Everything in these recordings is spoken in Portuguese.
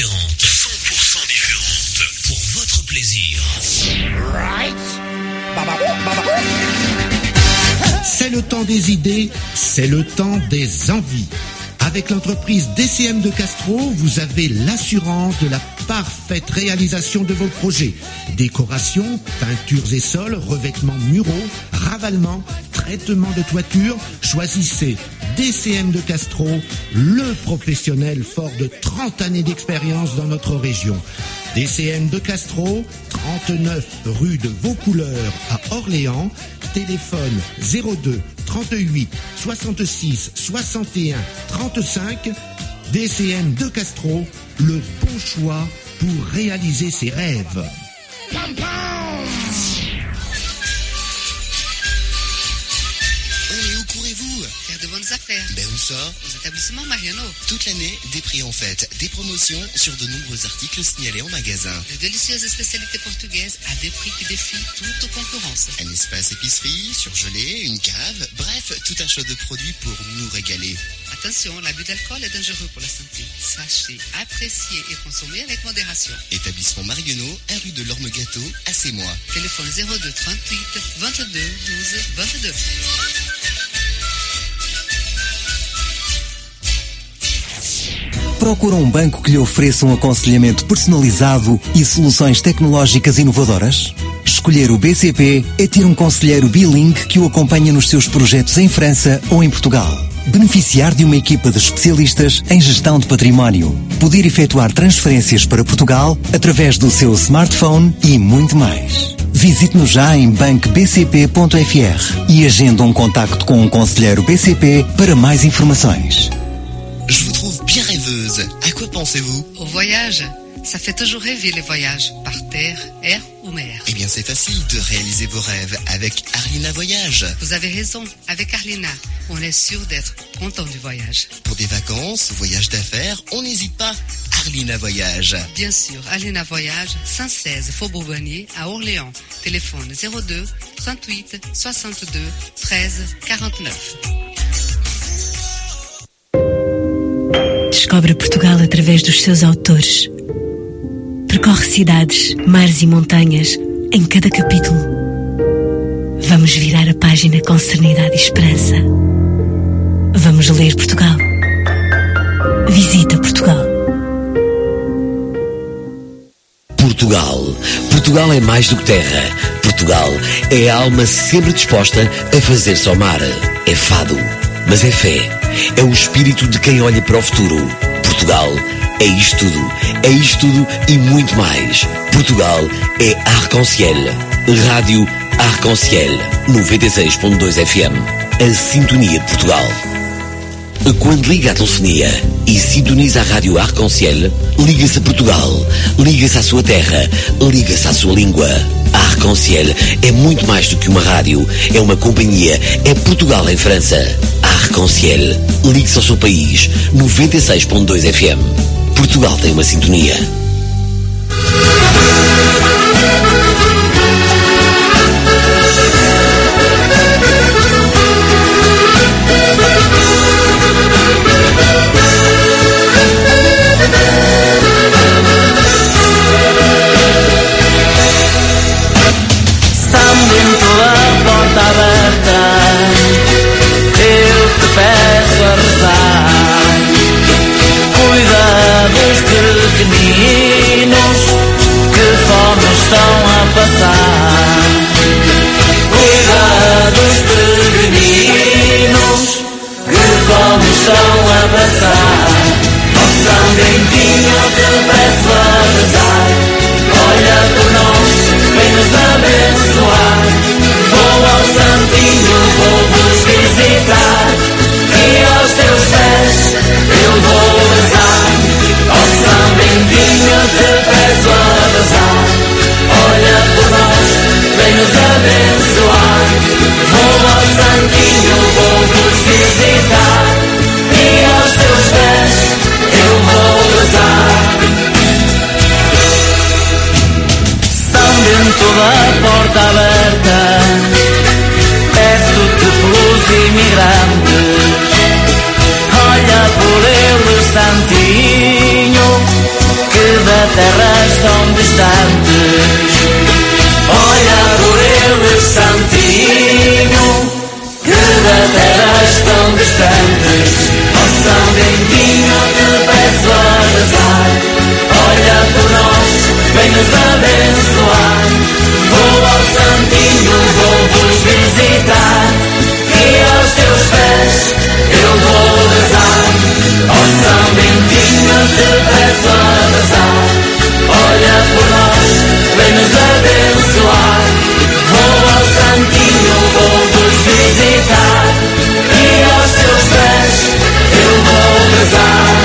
différentes. 100% différentes. Pour votre plaisir. C'est le temps des idées, c'est le temps des envies. Avec l'entreprise DCM de Castro, vous avez l'assurance de la parfaite réalisation de vos projets. Décoration, peintures et sols, revêtements muraux, ravalement, traitement de toiture. Choisissez DCM de Castro, le professionnel fort de 30 années d'expérience dans notre région. DCM de Castro, 39 rue de Vaucouleurs à Orléans. Téléphone 02 38 66 61 35. DCM de Castro, le bon choix pour réaliser ses rêves. Faire de bonnes affaires. Ben où ça? Aux établissements Mariano. Toute l'année, des prix en fête, des promotions sur de nombreux articles signalés en magasin. De délicieuses spécialités portugaises à des prix qui défient toute concurrence. Un espace épicerie, surgelé, une cave, bref, tout un choix de produits pour nous régaler. Attention, l'abus d'alcool est dangereux pour la santé. Sachez apprécier et consommer avec modération. Établissement Mariano, 1 rue de l'Orme-Gâteau, à Sémois. Téléphone 02 38 22 12 22. Procura um banco que lhe ofereça um aconselhamento personalizado e soluções tecnológicas inovadoras? Escolher o BCP é ter um conselheiro bilingue que o acompanha nos seus projetos em França ou em Portugal. Beneficiar de uma equipa de especialistas em gestão de património. Poder efetuar transferências para Portugal através do seu smartphone e muito mais. Visite-nos já em bancobcp.fr e agenda um contacto com um conselheiro BCP para mais informações. Je vous trouve bien rêveuse. À quoi pensez-vous? Au voyage. Ça fait toujours rêver les voyages, par terre, air ou mer. Eh bien, c'est facile de réaliser vos rêves avec Arlina Voyage. Vous avez raison, avec Arlina, on est sûr d'être content du voyage. Pour des vacances, voyages d'affaires, on n'hésite pas. Arlina Voyage. Bien sûr, Arlina Voyage, 116 Faubourg Bonnier à Orléans. Téléphone 02 38 62 13 49. Descobre Portugal através dos seus autores. Percorre cidades, mares e montanhas em cada capítulo. Vamos virar a página com serenidade e esperança. Vamos ler Portugal. Visita Portugal. Portugal. Portugal é mais do que terra. Portugal é a alma sempre disposta a fazer-se ao mar. É fado, mas é fé. É o espírito de quem olha para o futuro. Portugal é isto tudo. É isto tudo e muito mais. Portugal é Arc-en-Ciel. Rádio Arc-en-Ciel 96.2 FM. A sintonia de Portugal. Quando liga a telefonia e sintoniza a rádio Arc-en-Ciel, liga-se a Portugal, liga-se à sua terra, liga-se à sua língua. A Arc-en-Ciel é muito mais do que uma rádio, é uma companhia, é Portugal em França. A Arc-en-Ciel, ligue-se ao seu país, 96.2 FM. Portugal tem uma sintonia. Visitar e aos teus pés eu vou rezar. instantes. Olha por eles, santinho, que da terra estão distantes. Ó São Bentinho, te peço a rezar, olha por nós, vem nos abençoar. Vou ao santinho, vou-vos visitar, e aos teus pés eu vou rezar. Ó São Bentinho, te peço a rezar, olha por nós, vem nos abençoar. Vou ao santinho, vou-vos visitar, e aos teus pés eu vou rezar.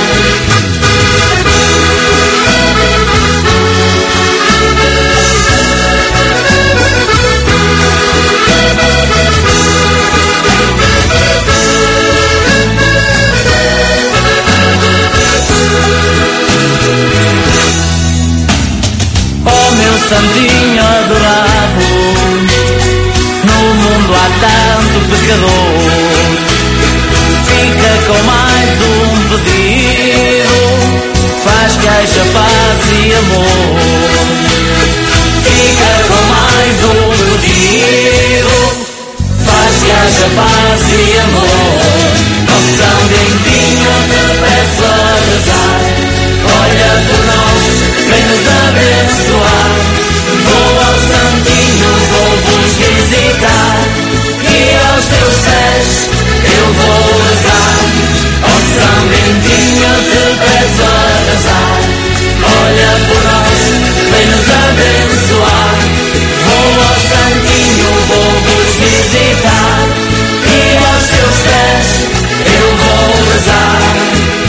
Oh meu santinho adorado, no mundo há tanto pecador, fica com mais um pedido, faz que haja paz e amor. Fica com mais um pedido, faz que haja paz e amor. Ó São Bentinho, te peço a rezar, olha por nós, vem nos abençoar. Vou ao santinho, vou-vos visitar, e aos teus pés eu vou rezar. Ó São Bentinho, te peço a rezar, olha por nós, vem nos abençoar. Vou ao santinho, vou-vos visitar, e aos teus pés eu vou rezar.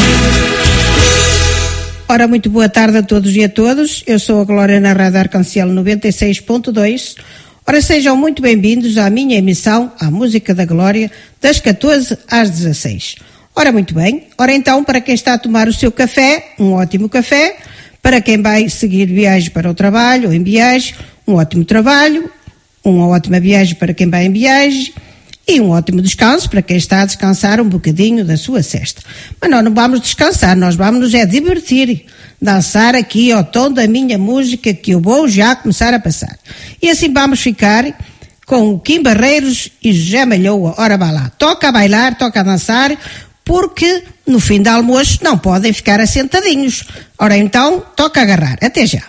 Ora, muito boa tarde a todos e a todas. Eu sou a Glória na Rádio Arcancel 96.2. Ora, sejam muito bem-vindos à minha emissão, à Música da Glória, das 14 às 16. Ora, muito bem. Ora, então, para quem está a tomar o seu café, um ótimo café. Para quem vai seguir viagem para o trabalho ou em viagem, um ótimo trabalho. Uma ótima viagem para quem vai em viagem. E um ótimo descanso para quem está a descansar um bocadinho da sua sesta. Mas nós não vamos descansar, nós vamos nos divertir, dançar aqui ao tom da minha música que eu vou já começar a passar. E assim vamos ficar com o Kim Barreiros e José Malhoa. Ora, vá lá, toca a bailar, toca a dançar, porque no fim do almoço não podem ficar assentadinhos. Ora então, toca a agarrar. Até já.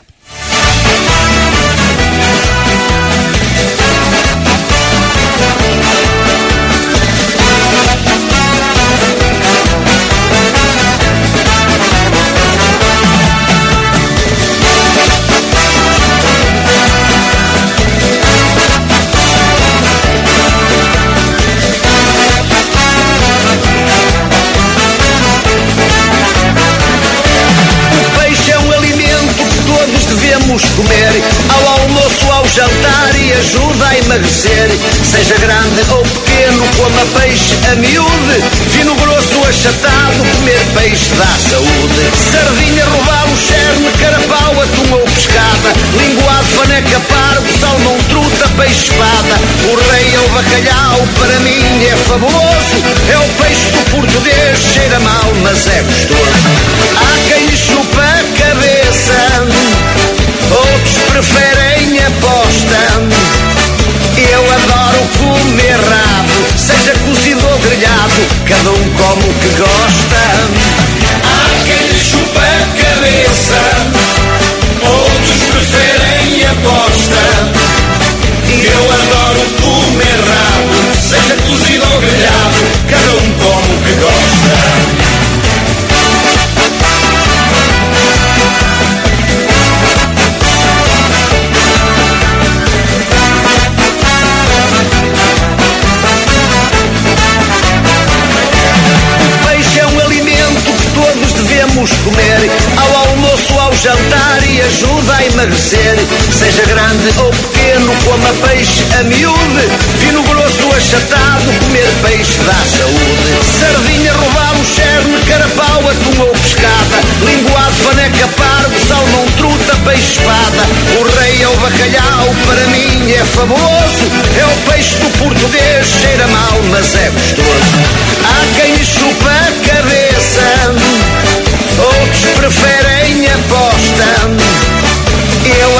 Comer ao almoço, ao jantar e ajuda a emagrecer. Seja grande ou pequeno, coma peixe a miúde. Vino grosso achatado, comer peixe dá saúde. Sardinha, robalo, cherne, carapau, atum ou pescada. Linguado, faneca, pargo, salmão, truta, peixe espada. O rei ou bacalhau, para mim é fabuloso. É o peixe do português, cheira mal, mas é gostoso. Há quem lhe chupa a cabeça, outros preferem aposta. Eu adoro comer rabo, seja cozido ou grelhado, cada um come o que gosta. Há quem lhe chupa a cabeça, outros preferem aposta. Eu adoro comer rabo, seja cozido ou grelhado, cada um come o que gosta. Comer ao almoço, ao jantar e ajuda a emagrecer. Seja grande ou pequeno, coma peixe a miúde. Vino grosso achatado, comer peixe dá saúde. Sardinha, robalo, cherne, carapau, atum ou pescada. Linguado, faneca, pargo, salmão, truta, peixe espada. O rei ou bacalhau, para mim é fabuloso. É o peixe do português, cheira mal, mas é gostoso. Há quem lhe chupa a cabeça, outros preferem aposta. Eu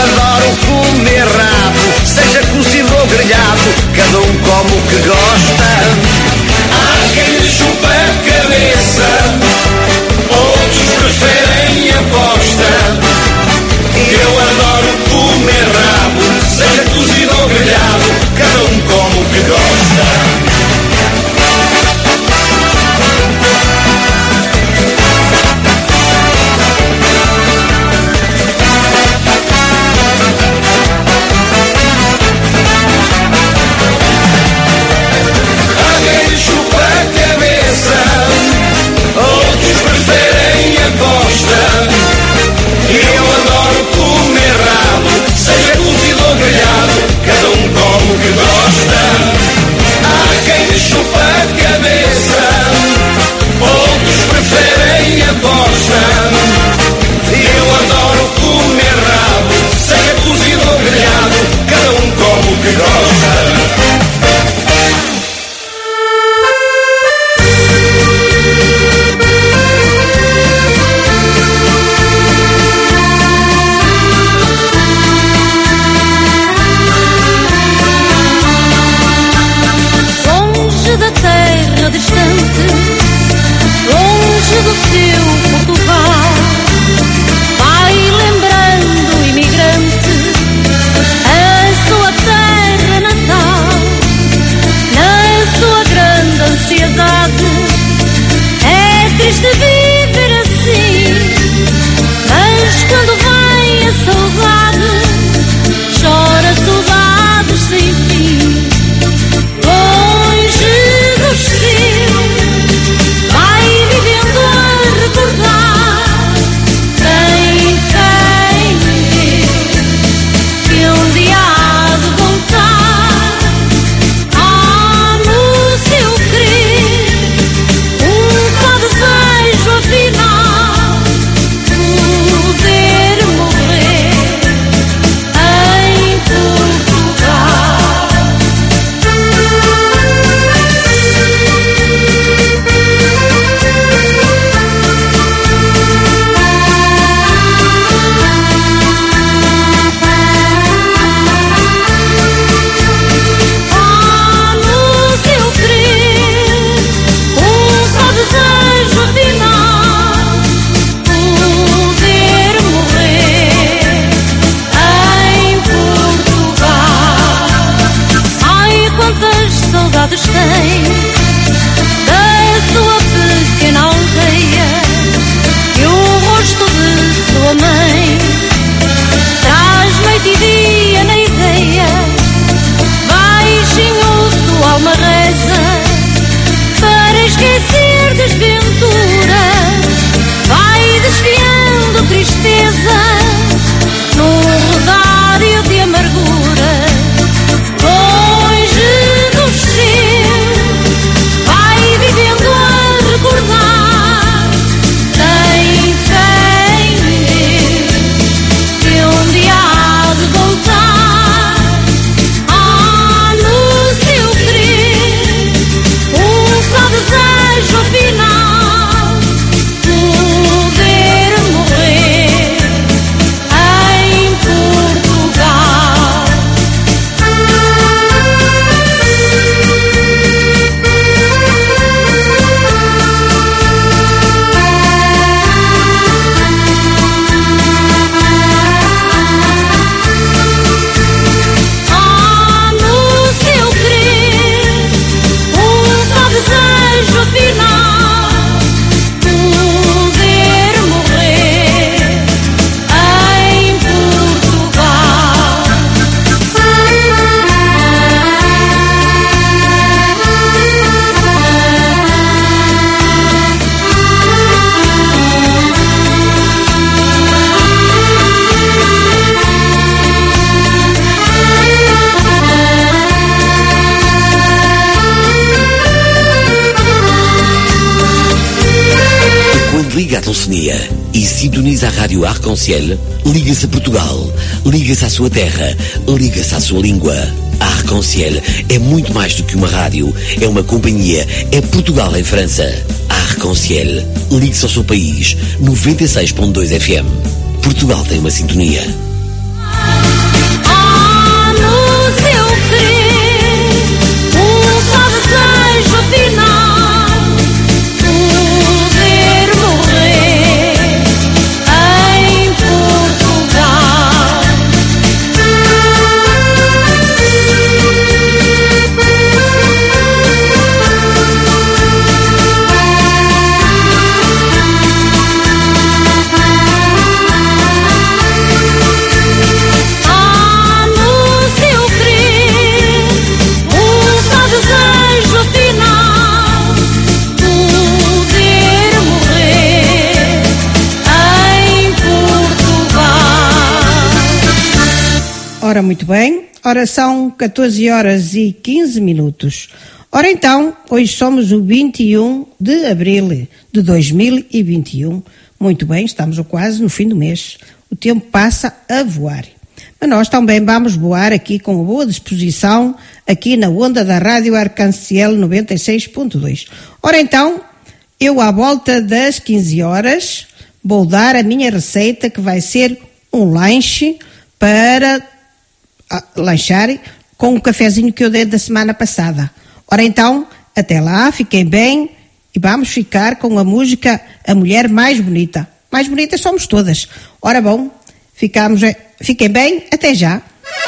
desliga a telefonia e sintoniza a rádio Arc-en-Ciel, liga-se a Portugal, liga-se à sua terra, liga-se à sua língua. A Arc-en-Ciel é muito mais do que uma rádio, é uma companhia, é Portugal em França. A Arc-en-Ciel, ligue-se ao seu país, 96.2 FM. Portugal tem uma sintonia. No seu querer, só desejo final, poder morrer em Portugal. Ora, muito bem. Ora, são 14 horas e 15 minutos. Ora, então, hoje somos o 21 de abril de 2021. Muito bem, estamos quase no fim do mês. O tempo passa a voar. Mas nós também vamos voar aqui com boa disposição, aqui na onda da Rádio Arc-en-Ciel 96.2. Ora, então, eu à volta das 15 horas vou dar a minha receita, que vai ser um lanche para lanchar com o cafezinho que eu dei da semana passada. Ora então, até lá, fiquem bem e vamos ficar com a música A Mulher Mais Bonita. Mais bonita somos todas. Ora bom, fiquem bem, até já.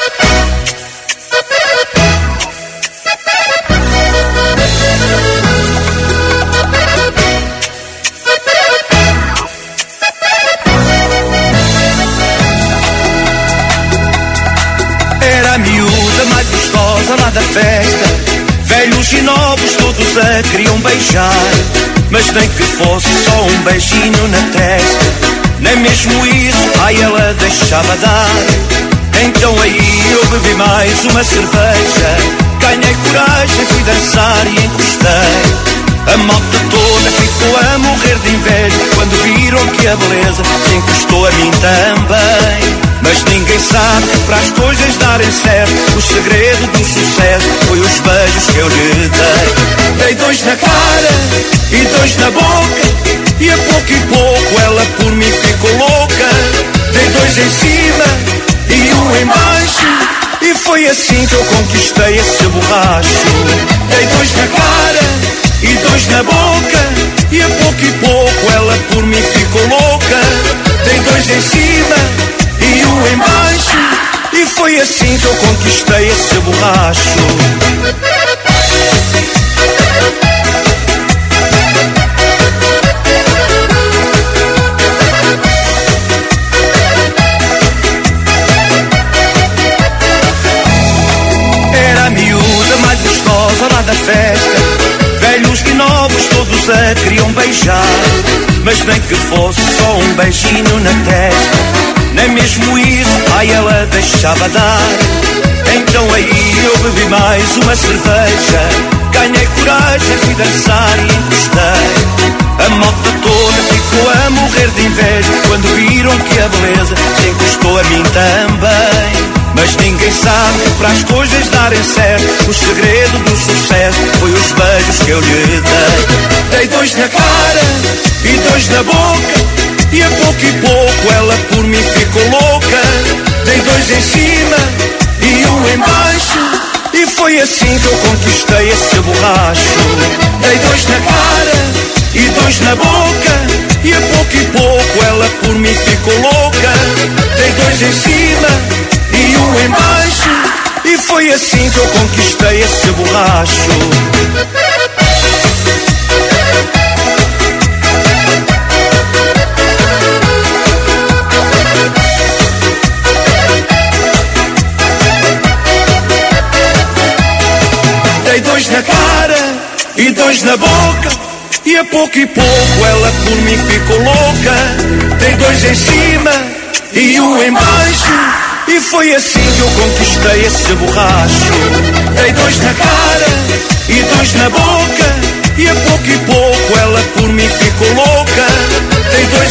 Era a miúda mais gostosa lá da festa, velhos e novos todos a queriam beijar, mas nem que fosse só um beijinho na testa, nem mesmo isso, ai, ela deixava dar. Então aí eu bebi mais uma cerveja, ganhei coragem, fui dançar e encostei. A malta toda ficou a morrer de inveja quando viram que a beleza se encostou a mim também. Mas ninguém sabe que para as coisas darem certo, o segredo do sucesso foi os beijos que eu lhe dei. Dei 2 na cara e 2 na boca, e a pouco ela por mim ficou louca. Dei 2 em cima e 1 em baixo, e foi assim que eu conquistei esse borracho. Dei 2 na cara e 2 na boca, e a pouco ela por mim ficou louca. Dei 2 em cima e 1 em baixo, e foi assim que eu conquistei esse borracho. Era a miúda mais gostosa lá da festa, velhos e novos todos a queriam beijar, mas nem que fosse só um beijinho na testa, nem mesmo isso, ai, ela deixava dar. Então aí eu bebi mais uma cerveja, ganhei coragem, fui dançar e encostei. A malta toda ficou a morrer de inveja quando viram que a beleza se encostou a mim também. Mas ninguém sabe que para as coisas darem certo, o segredo do sucesso foi os beijos que eu lhe dei. Dei 2 na cara e 2 na boca, e a pouco ela por mim ficou louca. Dei 2 em cima e 1 em baixo, e foi assim que eu conquistei esse borracho. Dei 2 na cara e 2 na boca, e a pouco ela por mim ficou louca. Dei 2 em cima e 1 em baixo, e foi assim que eu conquistei esse borracho. Dei 2 na cara e 2 na boca, e a pouco ela por mim ficou louca. Dei 2 em cima e 1 em baixo, e foi assim que eu conquistei esse borracho. Dei 2 na cara e 2 na boca, e a pouco ela por mim ficou louca.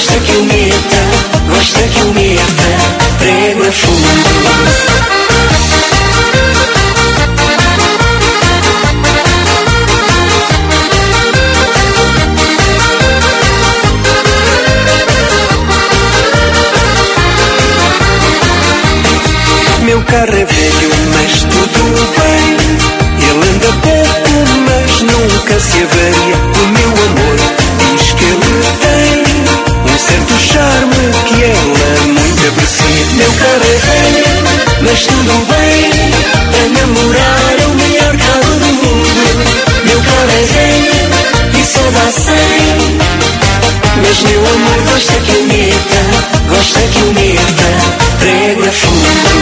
gosta que eu meta, gosta que eu meta prego a fundo. Meu carro é velho, mas tudo bem. Ele anda pouco, mas nunca se avaria. O meu amor diz que ele tem um certo charme que ela muito aprecia. Meu carro é velho, mas tudo bem. A namorar é o melhor carro do mundo. Meu carro é velho e só dá 100. Mas meu amor gosta que eu meta, gosta que eu meta prego a fundo.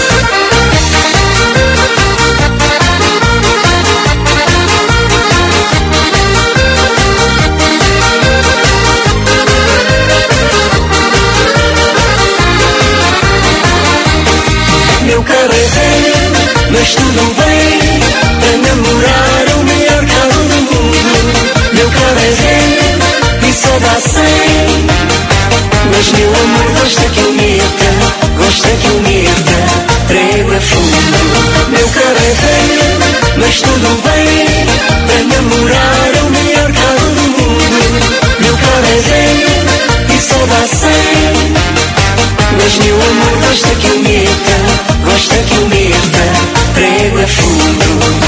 Meu carro é velho, mas tudo bem. Para namorar é o melhor carro do mundo. Meu carro é velho e só dá 100. Mas meu amor gosta que eu meta, gosta que eu meta prego a fundo. Meu carro é velho, mas tudo bem. Para namorar é o melhor carro do mundo. Meu carro é velho e só dá 100. Mas meu amor gosta que eu meta, gosta que eu meta prego a fundo.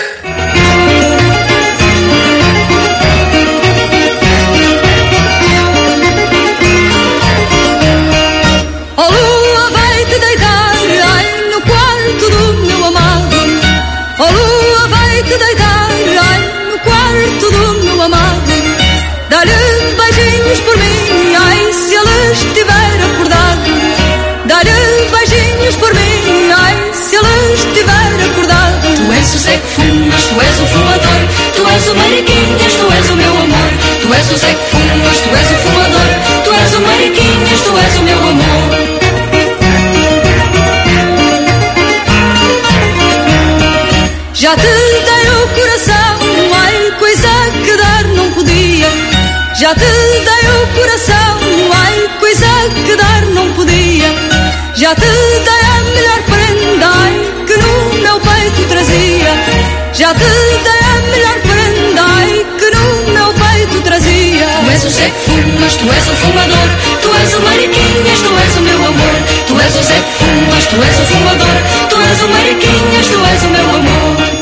Dá-lhe beijinhos por mim, ai, se ele estiver acordado. Dá-lhe beijinhos por mim, ai, se ele estiver acordado. Tu és o Zé que fumas, tu és o fumador. Tu és o Mariquinhas, tu és o meu amor. Tu és o Zé que fumas, tu és o fumador. Tu és o Mariquinhas, tu és o meu amor. Já te dei o coração, ai, coisa que dar não podia. Já te dei o coração, ai, coisa que dar não podia. Já te dei a melhor prenda, ai, que no meu peito trazia. Já te dei a melhor prenda, ai, que no meu peito trazia. Tu és o Zé que fumas, tu és o fumador. Tu és o Mariquinhas, tu és o meu amor. Tu és o Zé que fumas, tu és o fumador. Tu és o Mariquinhas, tu és o meu amor.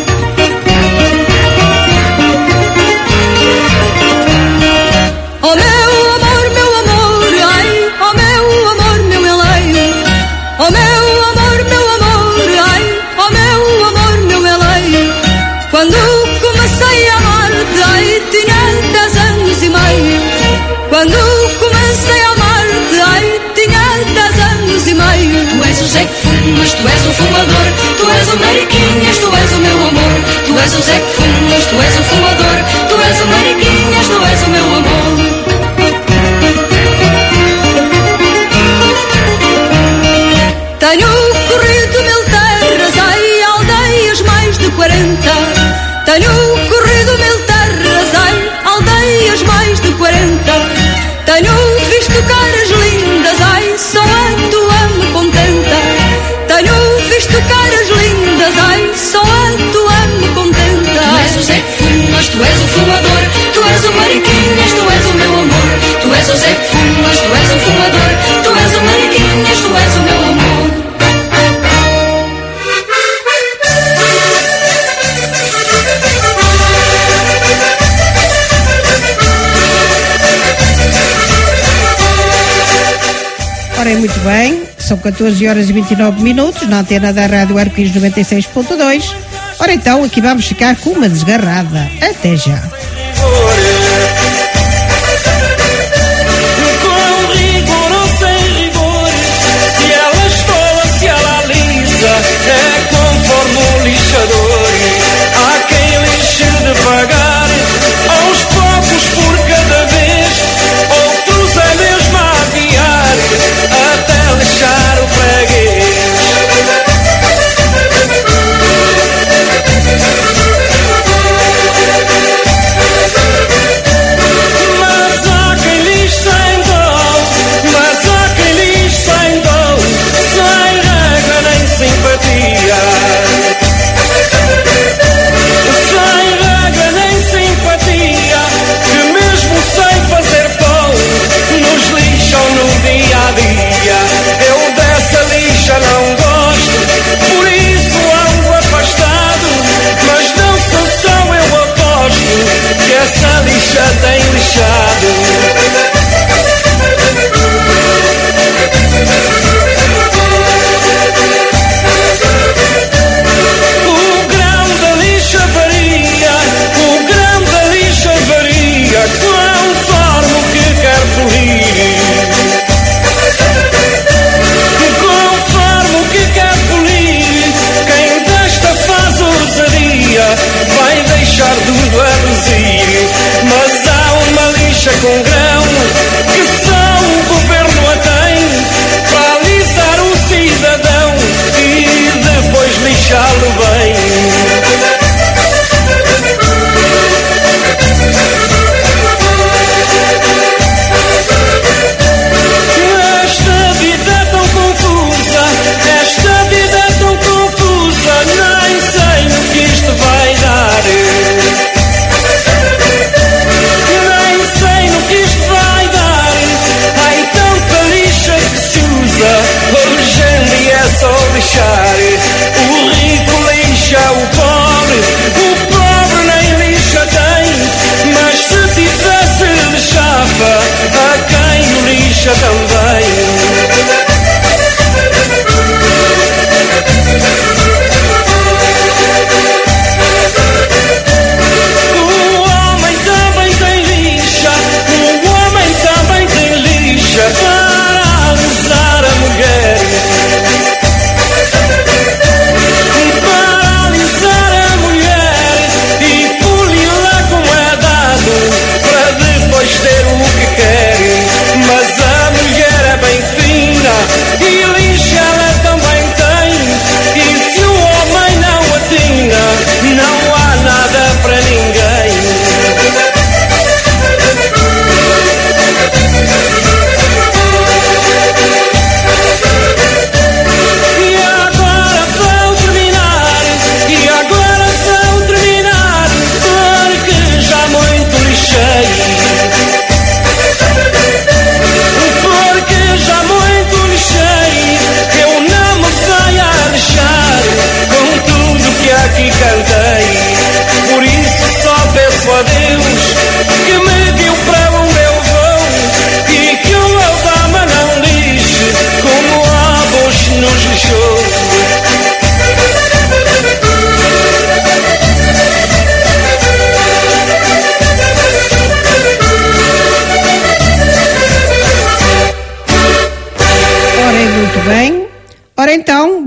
Oh meu amor, ai, oh meu amor, meu eleio. Oh meu amor, ai, oh meu amor, meu eleio. Quando comecei a amar-te, ai, tinha 10 anos e meio. Quando comecei a amar-te, ai, tinha 10 anos e meio. Tu és o Zé que fumas, tu és o fumador. Tu és o Mariquinhas, tu és o meu amor. Tu és o Zé que fumas, tu és o fumador. Tu és o Mariquinhas, tu és o meu amor. Tenho corrido 1000 terras, ai, aldeias mais de 40. Tenho corrido 1000 terras, ai, aldeias mais de 40. Tenho visto caras lindas, ai, só a tua me contenta. Tenho visto caras lindas, ai, só a tua me contenta. Tu és o Zé que fumas, tu és o fumador. Tu és o Mariquinhas, tu és o meu amor. Tu és o Zé que fumas, tu és o fumador. Tu és o Mariquinhas, tu és o meu amor. Ora, muito bem, são 14 horas e 29 minutos na antena da Rádio Arco-Íris 96.2. Ora então, aqui vamos ficar com uma desgarrada. Até já. Com rigor ou sem rigor, se ela esfola, se ela alisa, é conforme o lixador. Há quem lixe devagar, aos poucos por cada vez, outros é mesmo a aviar, até lixar o freguês. Mas há quem lixe sem dó,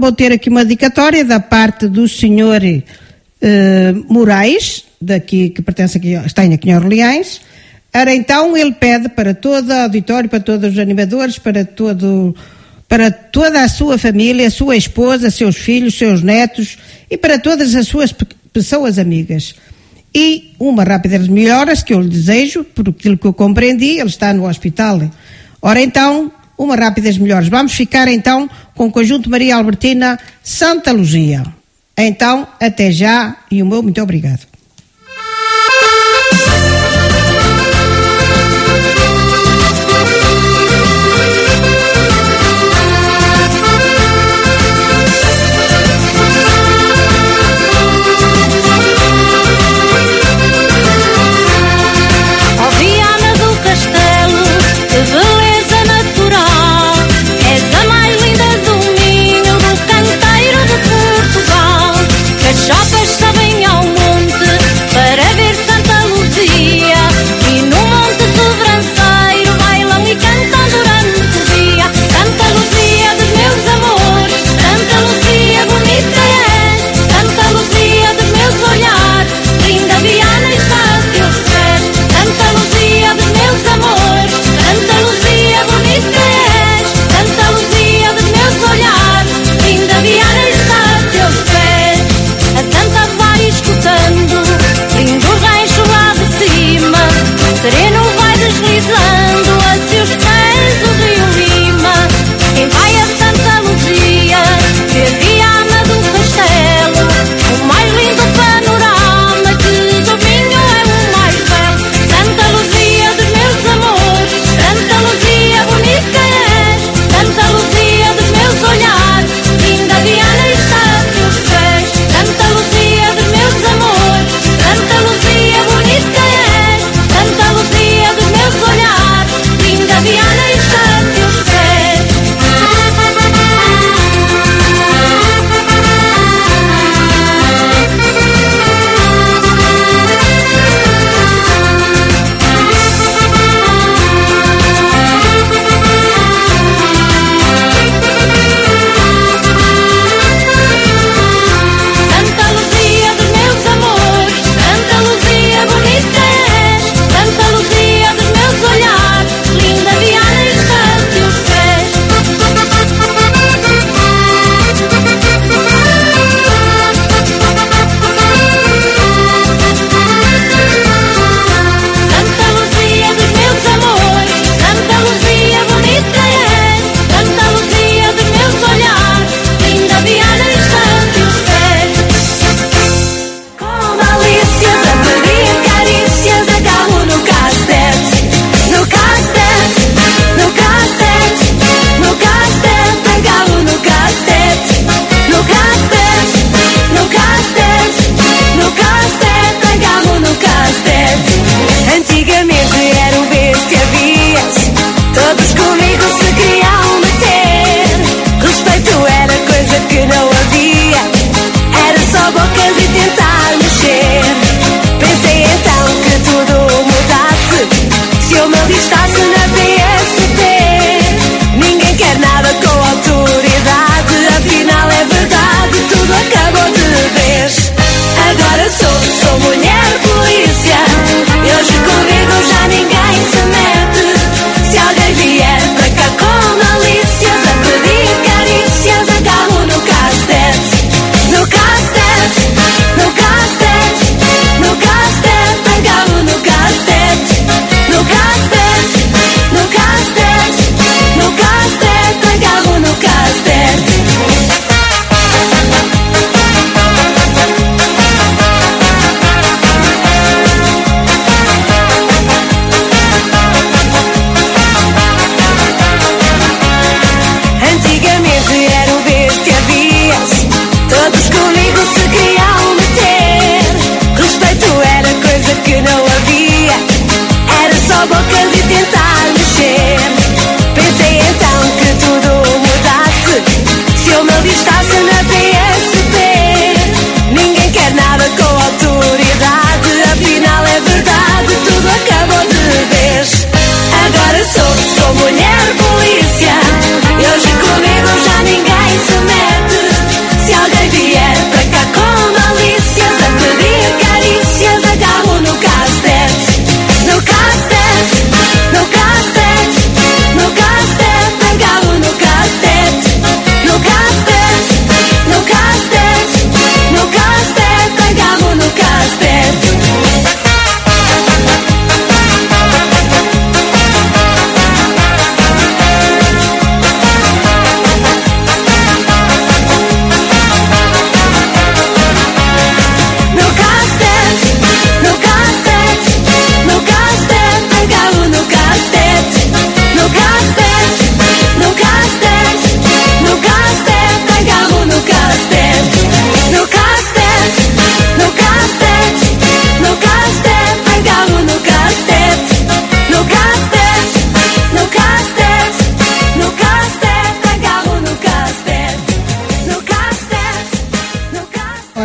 vou ter aqui uma dedicatória da parte do senhor Moraes, daqui, que pertence aqui, está aqui em Orleans. Ora, então, ele pede para todo o auditório, para todos os animadores, para toda a sua família, a sua esposa, seus filhos, seus netos e para todas as suas pessoas amigas. E uma rápida melhoras que eu lhe desejo, por aquilo que eu compreendi, ele está no hospital. Ora, então, uma rápidas melhoras. Vamos ficar, então, com o Conjunto Maria Albertina Santa Luzia. Então, até já e o meu muito obrigado. Chopas sabem ao monte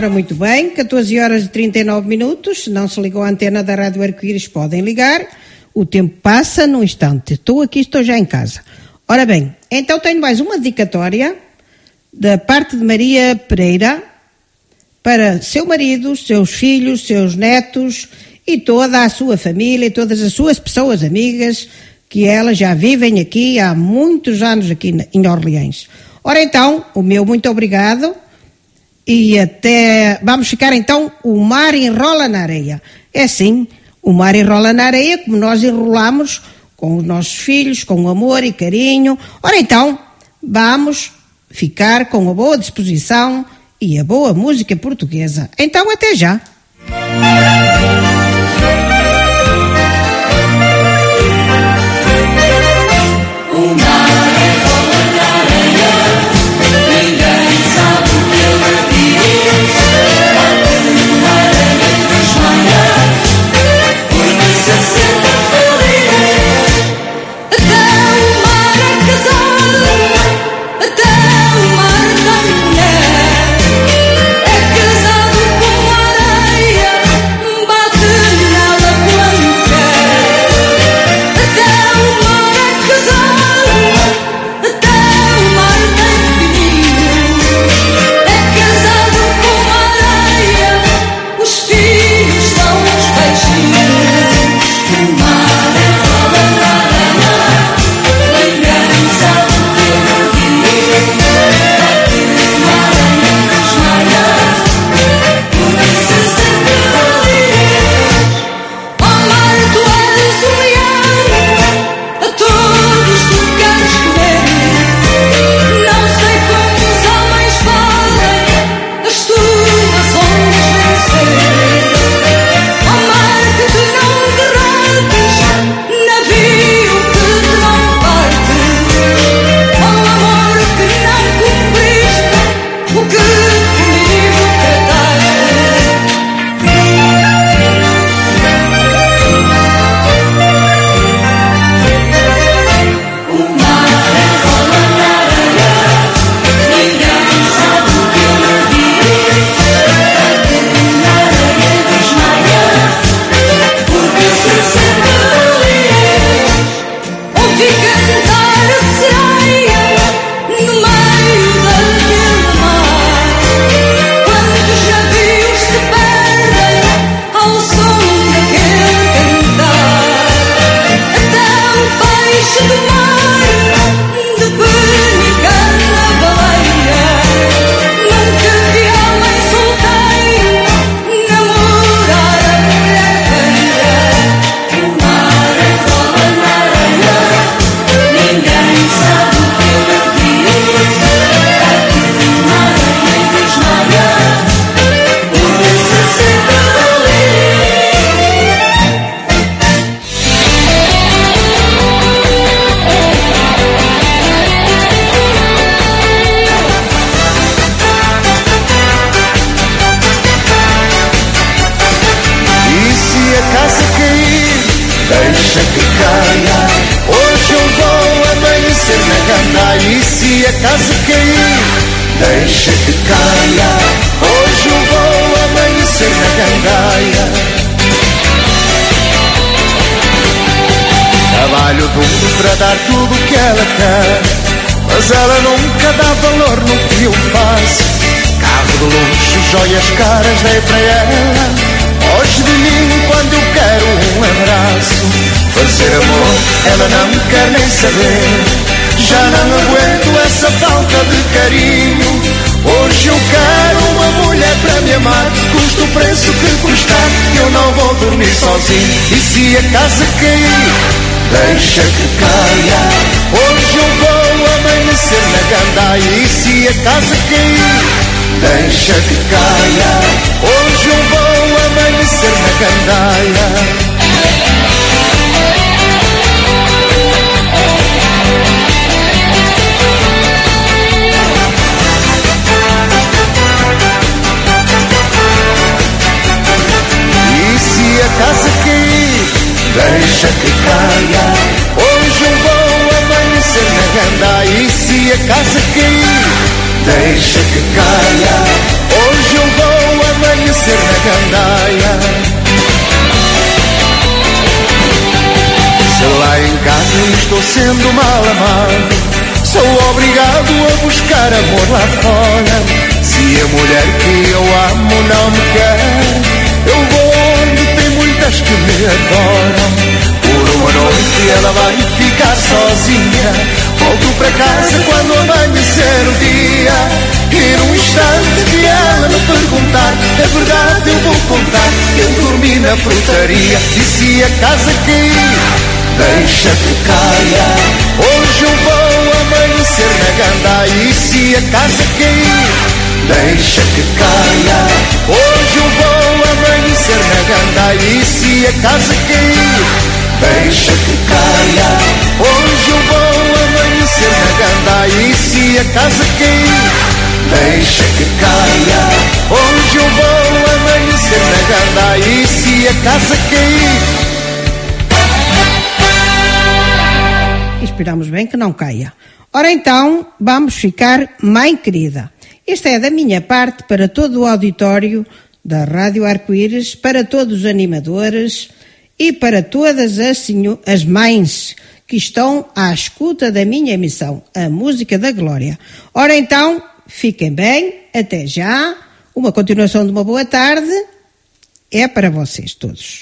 Ora, muito bem, 14 horas e 39 minutos. Se não se ligou a antena da Rádio Arco-Íris, podem ligar. O tempo passa num instante. Estou aqui, estou já em casa. Ora bem, então tenho mais uma dedicatória da parte de Maria Pereira para seu marido, seus filhos, seus netos e toda a sua família e todas as suas pessoas amigas que elas já vivem aqui há muitos anos aqui em Orleans. Ora então, o meu muito obrigado e até... Vamos ficar então, o mar enrola na areia. É assim, o mar enrola na areia como nós enrolamos com os nossos filhos, com amor e carinho. Ora então, vamos ficar com a boa disposição e a boa música portuguesa. Então, até já. Trabalho duro para dar tudo o que ela quer, mas ela nunca dá valor no que eu faço. Carro de luxo, joias caras dei para ela, hoje de mim quando eu quero um abraço. Fazer amor, ela não quer nem saber, já não aguento essa falta de carinho. Hoje eu quero uma mulher para me amar, custa o preço que custar, eu não vou dormir sozinho. E se a casa cair, deixa que caia, hoje eu vou amanhecer na gandaia. E se a casa cair, deixa que caia, hoje eu vou amanhecer na gandaia. Casa cair, deixa que caia, hoje eu vou amanhecer na gandaia. E se a casa cair, deixa que caia, hoje eu vou amanhecer na gandaia. Se lá em casa estou sendo mal amado, sou obrigado a buscar amor lá fora. Se a mulher que eu amo não me quer, eu vou onde tem muitas que me adoram. Por uma noite ela vai ficar sozinha, volto para casa quando amanhecer o dia. E num instante que ela me perguntar, é verdade eu vou contar, eu dormi na frutaria. E se a casa cair, deixa que caia, hoje eu vou amanhecer na gandaia. E se a casa cair, deixa que caia, hoje eu vou amanhecer na gandaia. E se a casa cair, deixa que caia, hoje eu vou amanhecer na gandaia. E se a casa cair, deixa que caia, hoje eu vou amanhecer na gandaia. E se a casa cair, esperamos bem que não caia. Ora então, vamos ficar mãe querida. Esta é da minha parte para todo o auditório da Rádio Arco-Íris, para todos os animadores e para todas as mães que estão à escuta da minha emissão, a Música da Glória. Ora então, fiquem bem, até já, uma continuação de uma boa tarde, é para vocês todos.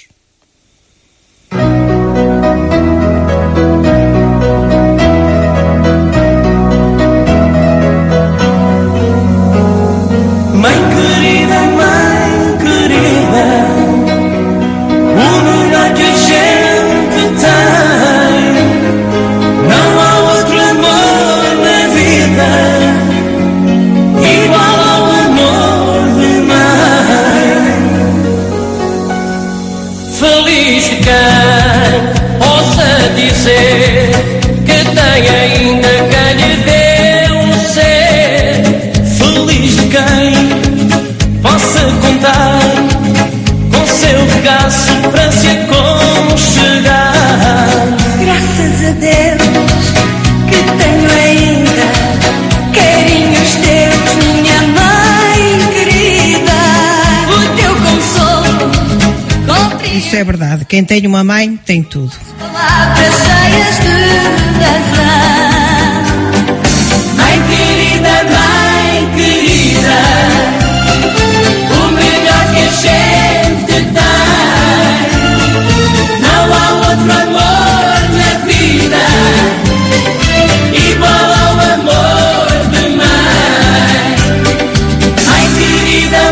Mãe querida, o melhor que a gente tem, não há outro amor na vida igual ao amor de mãe. Feliz de quem possa dizer que tem ainda quem lhe deu um ser. Feliz de quem possa contar com seu regaço para se aconchegar. Graças a Deus que tenho ainda carinhos teus, minha mãe querida. O teu consolo compreende. Isso é verdade, quem tem uma mãe tem tudo. Palavras cheias de razão. Mãe querida, o melhor que a gente tem, não há outro amor na vida igual ao amor de mãe. Mãe querida,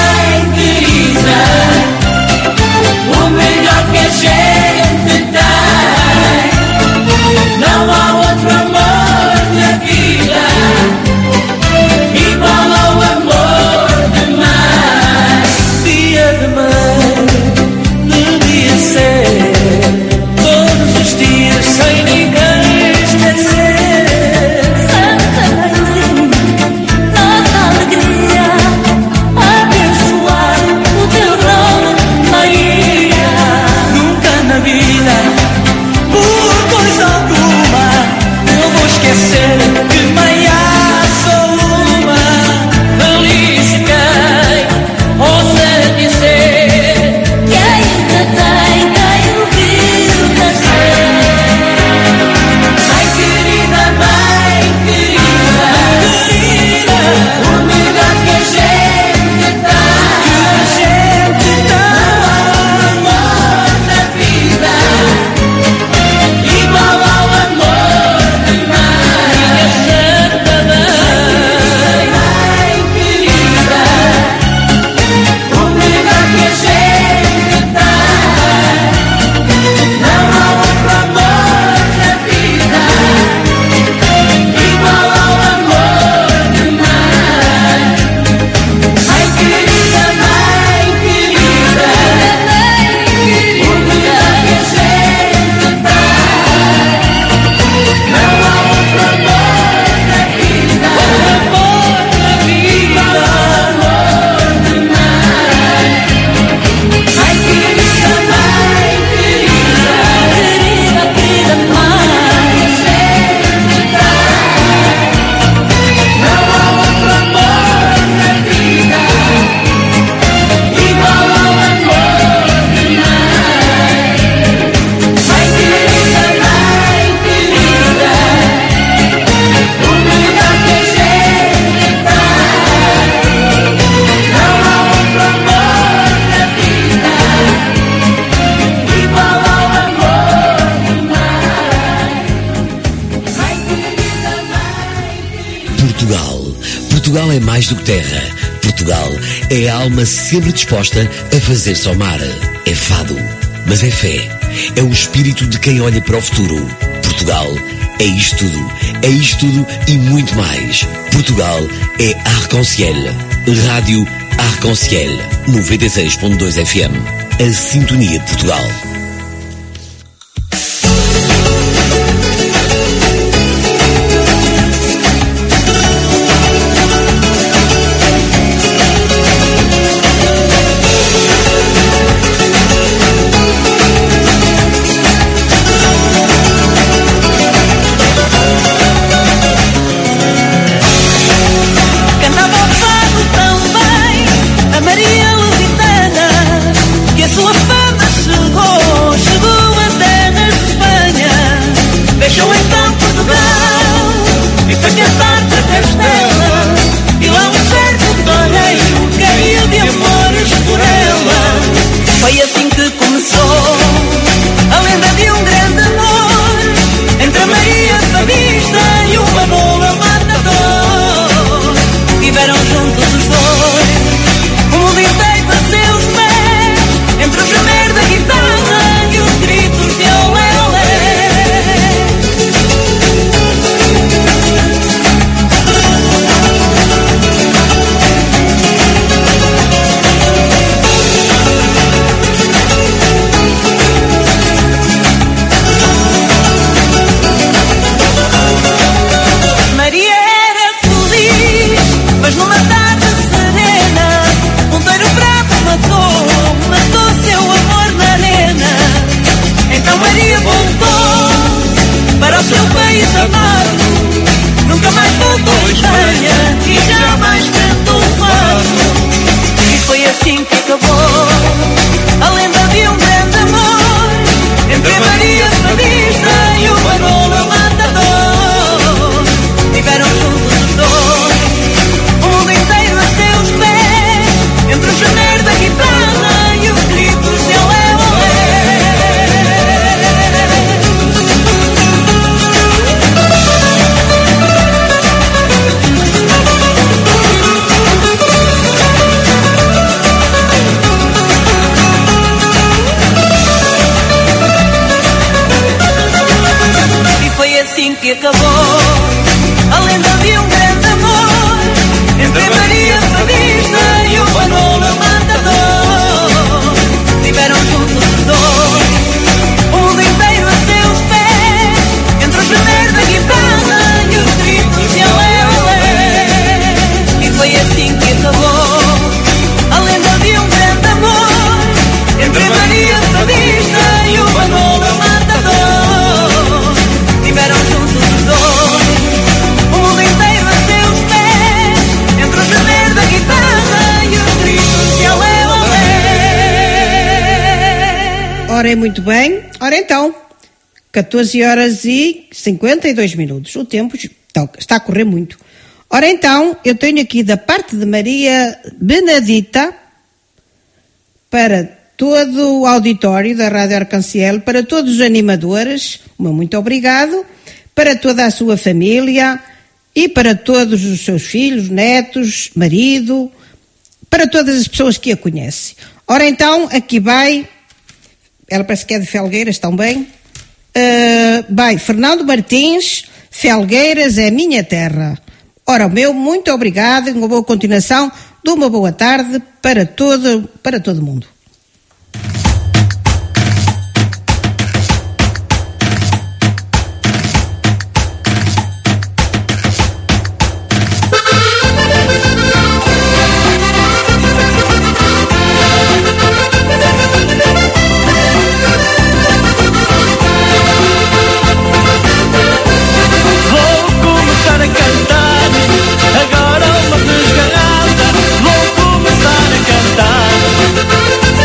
o melhor que a gente tem, não há outro amor. Portugal é mais do que terra. Portugal é a alma sempre disposta a fazer-se ao mar. É fado, mas é fé. É o espírito de quem olha para o futuro. Portugal é isto tudo. É isto tudo e muito mais. Portugal é Arc-en-Ciel. Rádio Arc-en-Ciel 96.2 FM. A sintonia de Portugal. Muito bem. Ora então, 14 horas e 52 minutos. O tempo está a correr muito. Ora então, eu tenho aqui da parte de Maria Benedita, para todo o auditório da Rádio Arc-en-Ciel, para todos os animadores, muito obrigado, para toda a sua família e para todos os seus filhos, netos, marido, para todas as pessoas que a conhecem. Ora então, aqui vai... Ela parece que é de Felgueiras também. Vai, Fernando Martins, Felgueiras é minha terra. Ora, meu, muito obrigado, uma boa continuação, de uma boa tarde para todo mundo. Agora uma desgarrada, vou começar a cantar.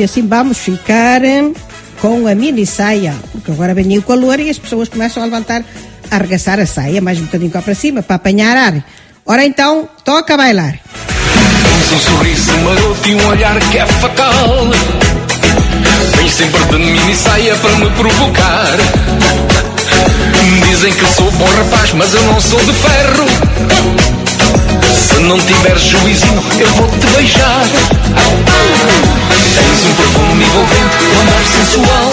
assim vamos ficar com a mini saia, porque agora vem o calor e as pessoas começam a levantar, a arregaçar a saia, mais um bocadinho cá para cima, para apanhar ar. Ora então, toca a bailar. Tens um sorriso maroto e um olhar que é fatal. Vens sempre de mini saia para me provocar. Dizem que sou bom rapaz, mas eu não sou de ferro. Se não tiver juizinho, eu vou-te beijar. Tens um perfume envolvente, um andar sensual.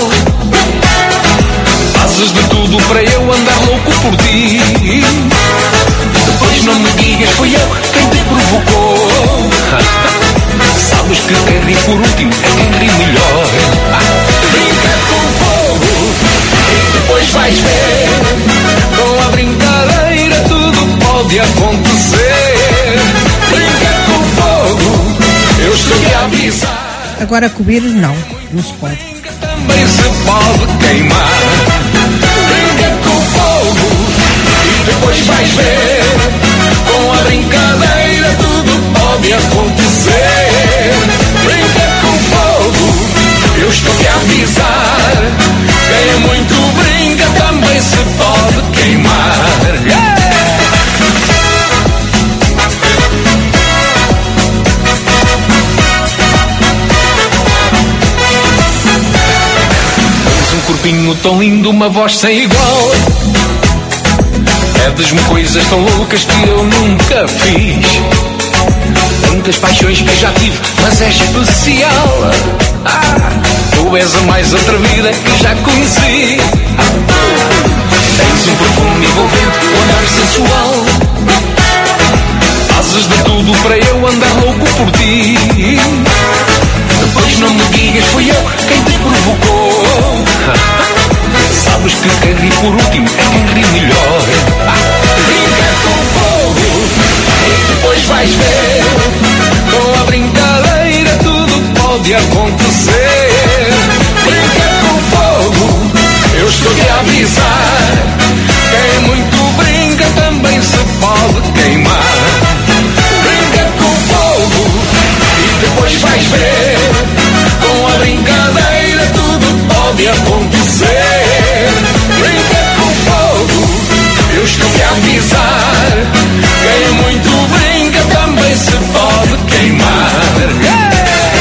Fazes de tudo para eu andar louco por ti. Depois não me digas, foi eu quem te provocou. Sabes que quem ri por último é quem ri melhor. Brinca com fogo e depois vais ver. Com a brincadeira tudo pode acontecer. Brinca com fogo, eu estou a avisar. Agora com o vírus não se pode. Também se pode queimar. Brinca com fogo e depois vais ver. Com a brincadeira tudo pode acontecer. Brinca com fogo, eu estou a avisar. Quem é muito brinca também se pode queimar. Yeah! Corpinho tão lindo, uma voz sem igual. Pedes-me coisas tão loucas que eu nunca fiz. Tantas paixões que já tive, mas é especial. Tu és a mais atrevida que já conheci. Tens um perfume envolvente, um andar sensual. Fazes de tudo para eu andar louco por ti. Depois não me digas, foi eu quem te provocou. Sabes que quem ri por último é quem ri melhor. Brinca com fogo e depois vais ver. Com a brincadeira tudo pode acontecer. Brinca com fogo, eu estou a avisar. Quem muito brinca também se pode queimar. Brinca com fogo e depois vais ver. Com a brincadeira tudo pode acontecer. Brinca com fogo, eu estou a avisar. Quem muito brinca também se pode queimar. Yeah!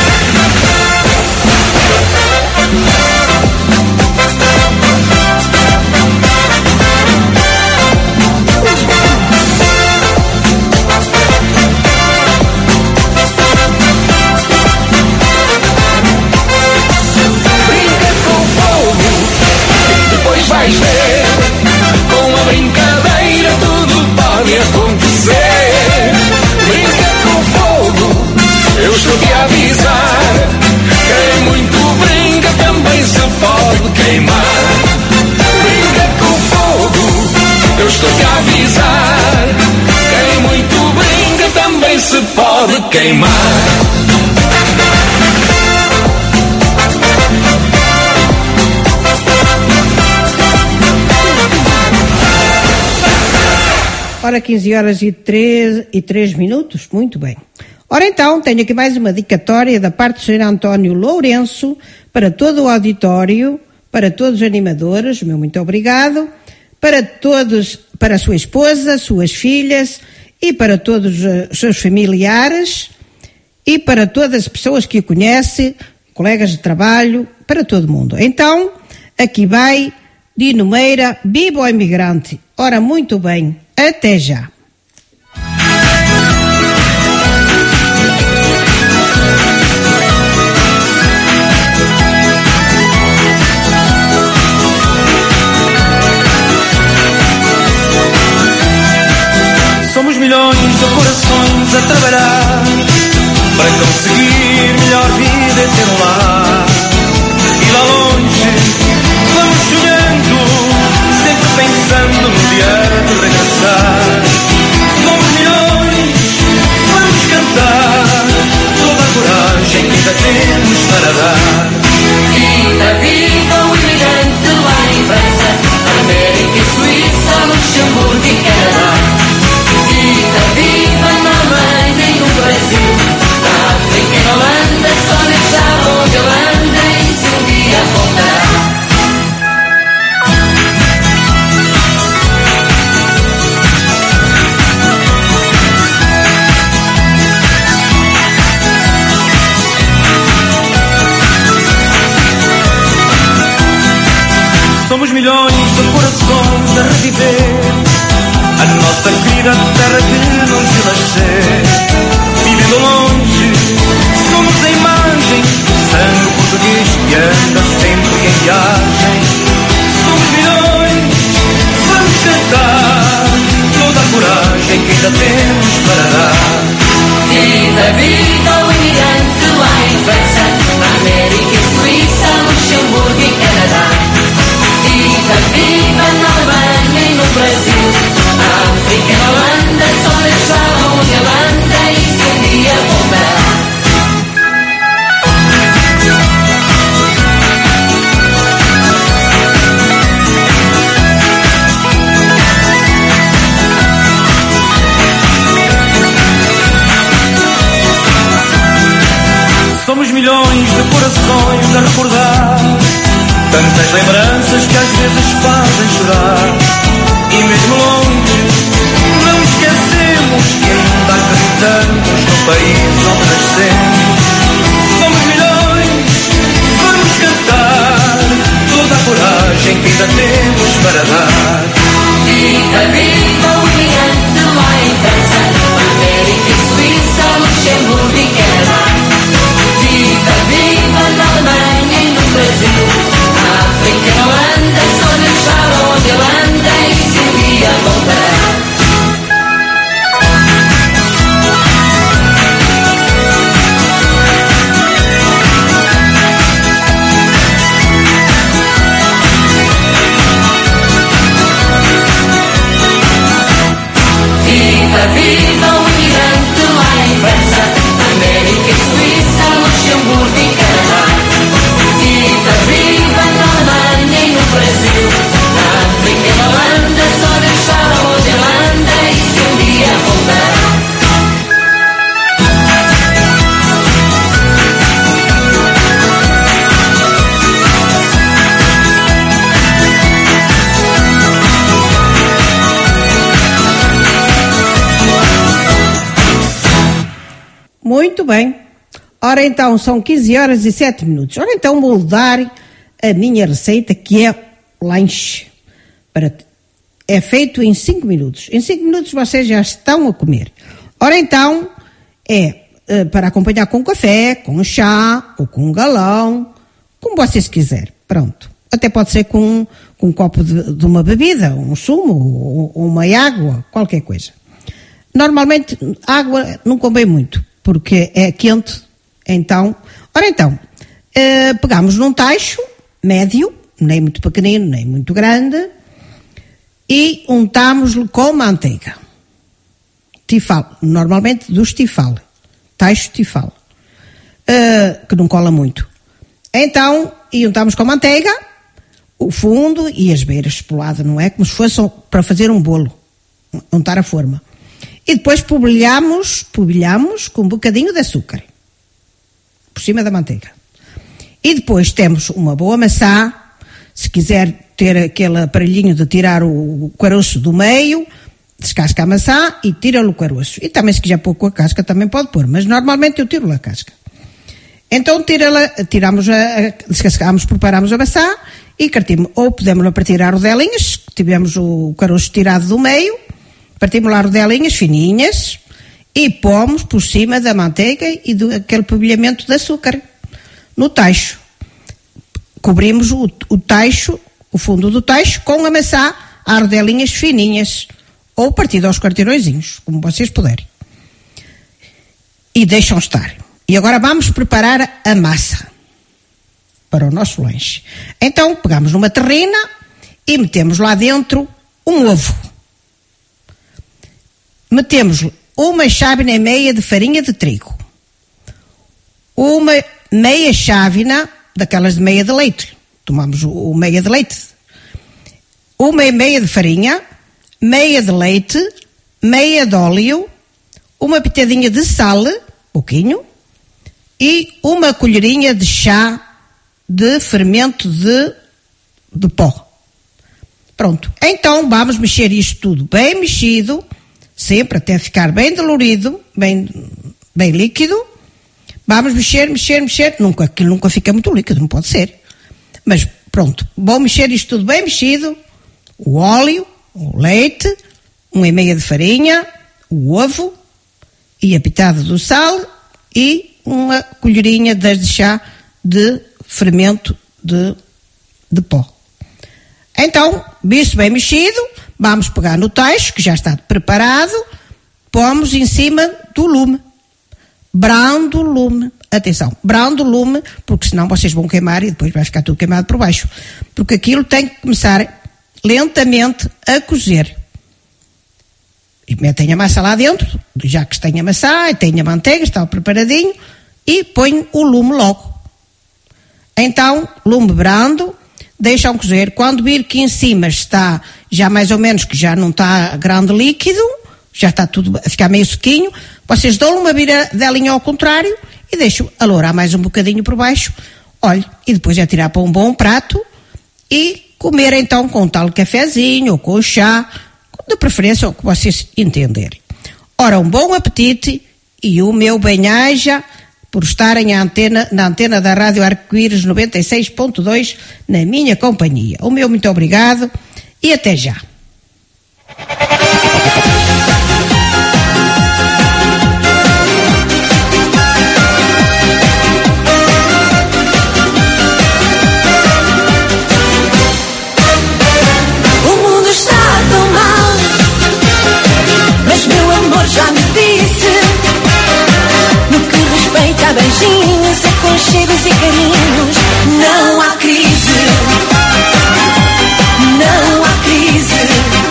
Vais ver, com a brincadeira tudo pode acontecer. Brinca com fogo, eu estou a avisar. Quem muito brinca também se pode queimar. Brinca com fogo, eu estou a avisar. Quem muito brinca também se pode queimar. Ora, 15 horas e 3 minutos, muito bem. Ora então, tenho aqui mais uma dedicatória da parte do Sr. António Lourenço, para todo o auditório, para todos os animadores, meu muito obrigado, para todos, para a sua esposa, suas filhas e para todos os seus familiares e para todas as pessoas que o conhecem, colegas de trabalho, para todo mundo. Então, aqui vai Dino Meira, Viva o Imigrante. Ora, muito bem. Até já. Somos milhões de corações a trabalhar para conseguir melhor vida e ter um lar. E lá longe vamos sonhando, sempre pensando no dia de regressar. Somos milhões, vamos cantar toda a coragem que ainda temos para dar. Viva, viva o imigrante lá em França, América e Suíça, Luxemburgo e Canadá. Viva, viva na Alemanha e no Brasil, na África e na Holanda, só deixaram de lá. Somos milhões de corações a reviver a nossa querida terra que nos viu nascer. Vivendo longe, somos a imagem do sangue português que anda sempre em viagem. Somos milhões, vamos cantar toda a coragem que ainda temos para dar. Viva, viva o imigrante lá em França, América e Suíça, Luxemburgo e Canadá. Viva, viva na Alemanha e no Brasil, a África e a Holanda só deixaram onde ela anda e se um dia voltará. Somos milhões de corações a recordar tantas lembranças que às vezes fazem chorar. E mesmo longe, não esquecemos que ainda acreditamos no país onde nascemos. Somos milhões, vamos cantar toda a coragem que ainda temos para dar. Viva, viva o imigrante lá em França, América e Suíça, Luxemburgo e Canadá. Viva, viva na Alemanha e no Brasil, a África e a Holanda só deixaram onde ela anda e se um dia voltará. Viva, viva o imigrante lá em França, América e Suíça, Luxemburgo e Canadá. Viva, viva na Alemanha e no Brasil, na África e na Holanda só deixaram onde ela anda e se um dia voltará. Muito bem. Ora então, são 15 horas e 7 minutos. Ora então, vou dar a minha receita, que é lanche. É feito em 5 minutos. Em 5 minutos vocês já estão a comer. Ora então, para acompanhar com café, com chá, ou com um galão, como vocês quiserem. Pronto. Até pode ser com um copo de uma bebida, um sumo, ou uma água, qualquer coisa. Normalmente, água não convém muito, porque é quente. Então, pegamos num tacho médio, nem muito pequenino, nem muito grande, e untamos-lhe com manteiga. Tifal, normalmente dos tifal, tacho tifal, que não cola muito. Então, e untamos com manteiga o fundo e as beiras para o lado, não é? Como se fosse para fazer um bolo, untar a forma. E depois polvilhamos com um bocadinho de açúcar por cima da manteiga. E depois temos uma boa maçã. Se quiser ter aquele aparelhinho de tirar o caroço do meio, descasca a maçã e tira-lhe o caroço. E também, se quiser pôr com a casca, também pode pôr, mas normalmente eu tiro-lhe a casca. Então descascamos, preparamos a maçã e partimos, ou podemos partir a rodelinhas, tivemos o caroço tirado do meio, partimos lá rodelinhas fininhas e pomos por cima da manteiga e daquele polvilhamento de açúcar no tacho. Cobrimos o tacho, o fundo do tacho, com a maçã a rodelinhas fininhas, ou partido aos quarteirõezinhos, como vocês puderem. E deixam estar. E agora vamos preparar a massa para o nosso lanche. Então, pegamos numa terrina e metemos lá dentro um ovo. Metemos uma chávena e meia de farinha de trigo. Uma meia chávena daquelas de meia de leite. Tomamos o meia de leite. Uma e meia de farinha, meia de leite, meia de óleo, uma pitadinha de sal, pouquinho, e uma colherinha de chá de fermento de pó. Pronto. Então vamos mexer isto tudo bem mexido, sempre até ficar bem dolorido, bem líquido. Vamos mexer. Aquilo nunca fica muito líquido, não pode ser. Mas Pronto, vou mexer isto tudo bem mexido, o óleo, o leite, 1,5 de farinha, o ovo e a pitada do sal e uma colherinha de chá de fermento de pó. Então, visto bem mexido, vamos pegar no tacho, que já está preparado, pomos em cima do lume. Brando o lume. Atenção, brando o lume, porque senão vocês vão queimar e depois vai ficar tudo queimado por baixo. Porque aquilo tem que começar lentamente a cozer. E metem a massa lá dentro, já que tem a maçã e tem a manteiga, está preparadinho, e põe o lume logo. Então, lume brando, deixam cozer. Quando vir que em cima está já mais ou menos, que já não está grande líquido, já está tudo a ficar meio sequinho, vocês dão uma viradelinha ao contrário e deixam alourar mais um bocadinho por baixo. Olha, e depois é tirar para um bom prato e comer então com um tal cafezinho ou com chá, de preferência o que vocês entenderem. Ora, um bom apetite e o meu bem-aja por estarem na antena da Rádio Arco-Íris 96.2 na minha companhia. O meu muito obrigado e até já. O mundo está tão mal, mas meu amor já me disse, no que respeita a beijinhos, aconchegos e carinhos, não há crise, não há crise.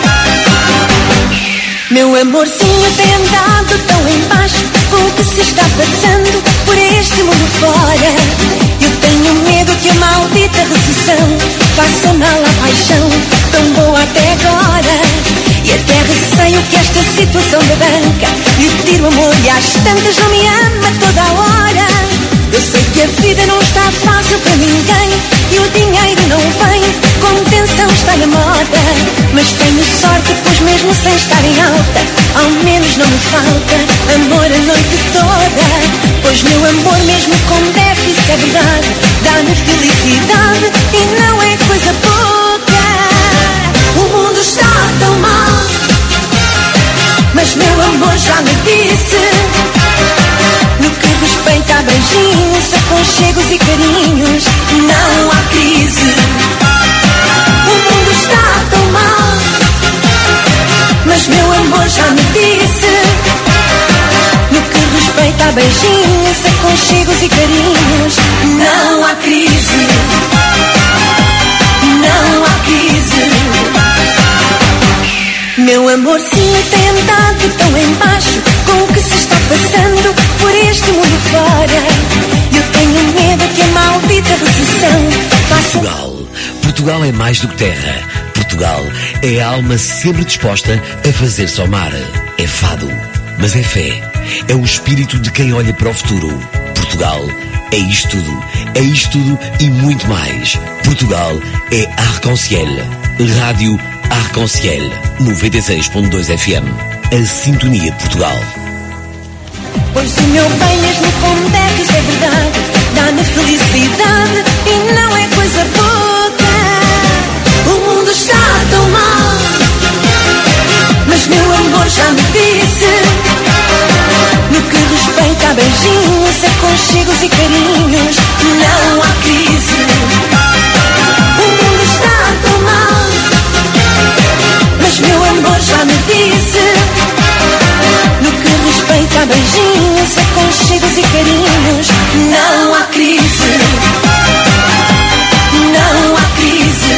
Meu amorzinho tem andado tão em baixo com o que se está passando por este mundo fora. Eu tenho medo que a maldita recessão faça mal à paixão, tão boa até agora. E até receio que esta situação da banca lhe tire o amor e às tantas não me ama toda a hora. Eu sei que a vida não está fácil para ninguém e o dinheiro não vem, contenção está na moda. Mas tenho sorte, pois mesmo sem estar em alta, ao menos não me falta amor a noite toda. Pois meu amor, mesmo com déficit, é verdade, dá-me felicidade e não é coisa pouca. O mundo está tão mal, mas meu amor já me disse, no que respeita a beijinhos, aconchegos e carinhos, não há crise. O mundo está tão mal, mas meu amor já me disse, no que respeita a beijinhos, aconchegos e carinhos, não há crise. Não há crise. Meu amorzinho tem andado tão em baixo com o que se está passando por este mundo fora. Eu tenho medo que a maldita recessão faça... Portugal é mais do que terra. Portugal é a alma sempre disposta a fazer-se ao mar. É fado, mas é fé. É o espírito de quem olha para o futuro. Portugal é isto tudo. É isto tudo e muito mais. Portugal é Arc-en-Ciel. Rádio Arc-en-Ciel 96.2 FM. A sintonia de Portugal. Pois o meu bem, mesmo com déficit, é verdade, dá-me felicidade e não é coisa pouca. O mundo está tão mal, mas meu amor já me disse, no que respeita a beijinhos, aconchegos e carinhos, não há crise. O mundo está tão mal, mas meu amor já me disse, no que respeita a beijinhos, aconchegos e carinhos, não há crise. Não há crise.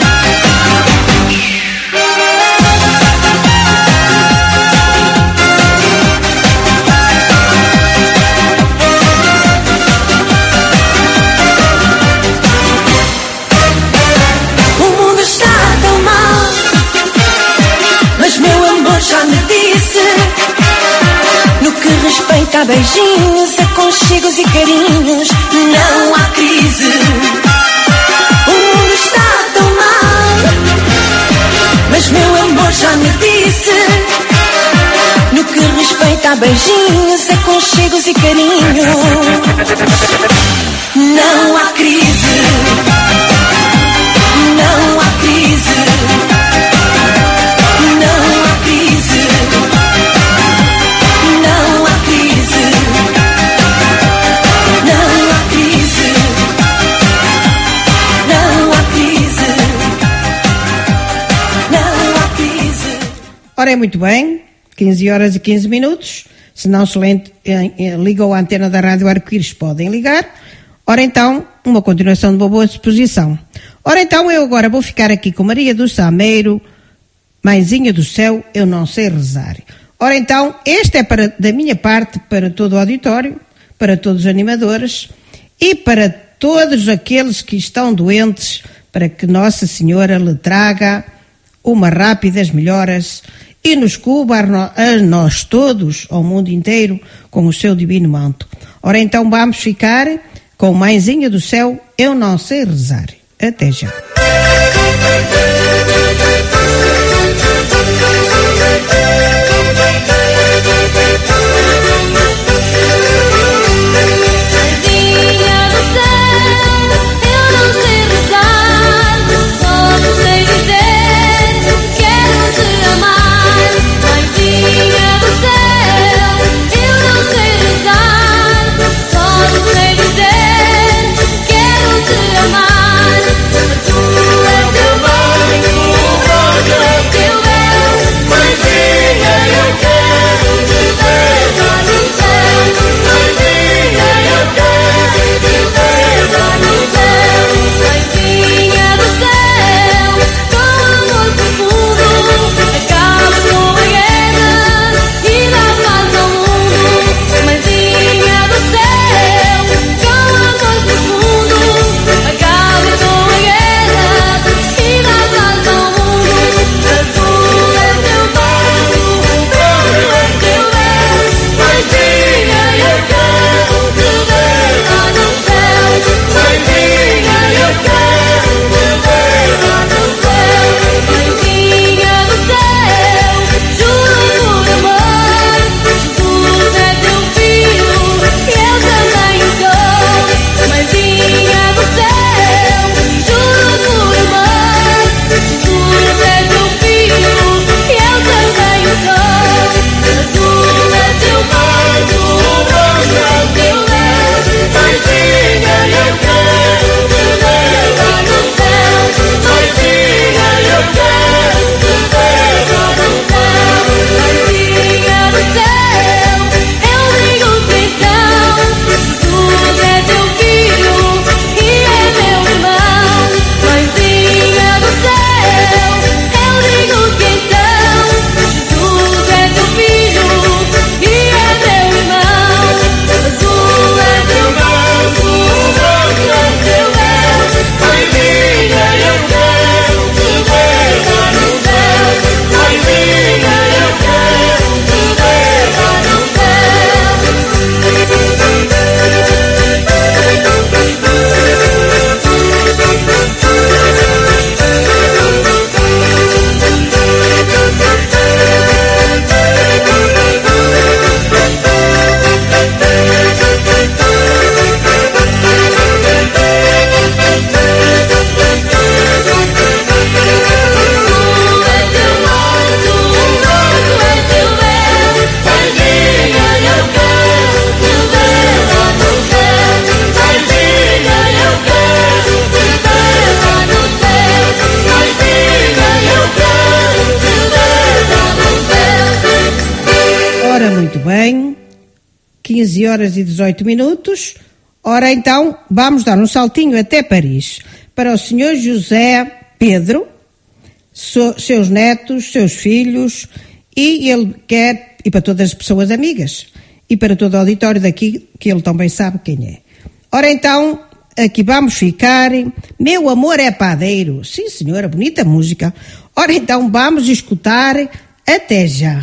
O mundo está tão mal, mas meu amor já me disse, no que respeita a beijinhos, aconchegos e carinhos, não há crise. O mundo está tão mal, mas meu amor já me disse, no que respeita a beijinhos, aconchegos e carinhos, não há crise. Ora, é muito bem, 15 horas e 15 minutos. Se não se ligou a antena da Rádio Arco-Íris, podem ligar. Ora então, uma continuação de uma boa disposição. Ora então, eu agora vou ficar aqui com Maria do Sameiro, Mãezinha do Céu, eu não sei rezar. Ora então, este é da minha parte para todo o auditório, para todos os animadores e para todos aqueles que estão doentes, para que Nossa Senhora lhe traga uma rápidas melhoras e nos cubra a nós todos, ao mundo inteiro, com o seu divino manto. Ora então, vamos ficar com Mãezinha do Céu, eu não sei rezar. Até já. Muito bem, 15 horas e 18 minutos. Ora então, vamos dar um saltinho até Paris, para o Sr. José Pedro, seus netos, seus filhos, e ele quer, e para todas as pessoas amigas, e para todo o auditório daqui, que ele também sabe quem é. Ora então, aqui vamos ficar, Meu Amor é Padeiro. Sim senhora, bonita música. Ora então, vamos escutar, até já.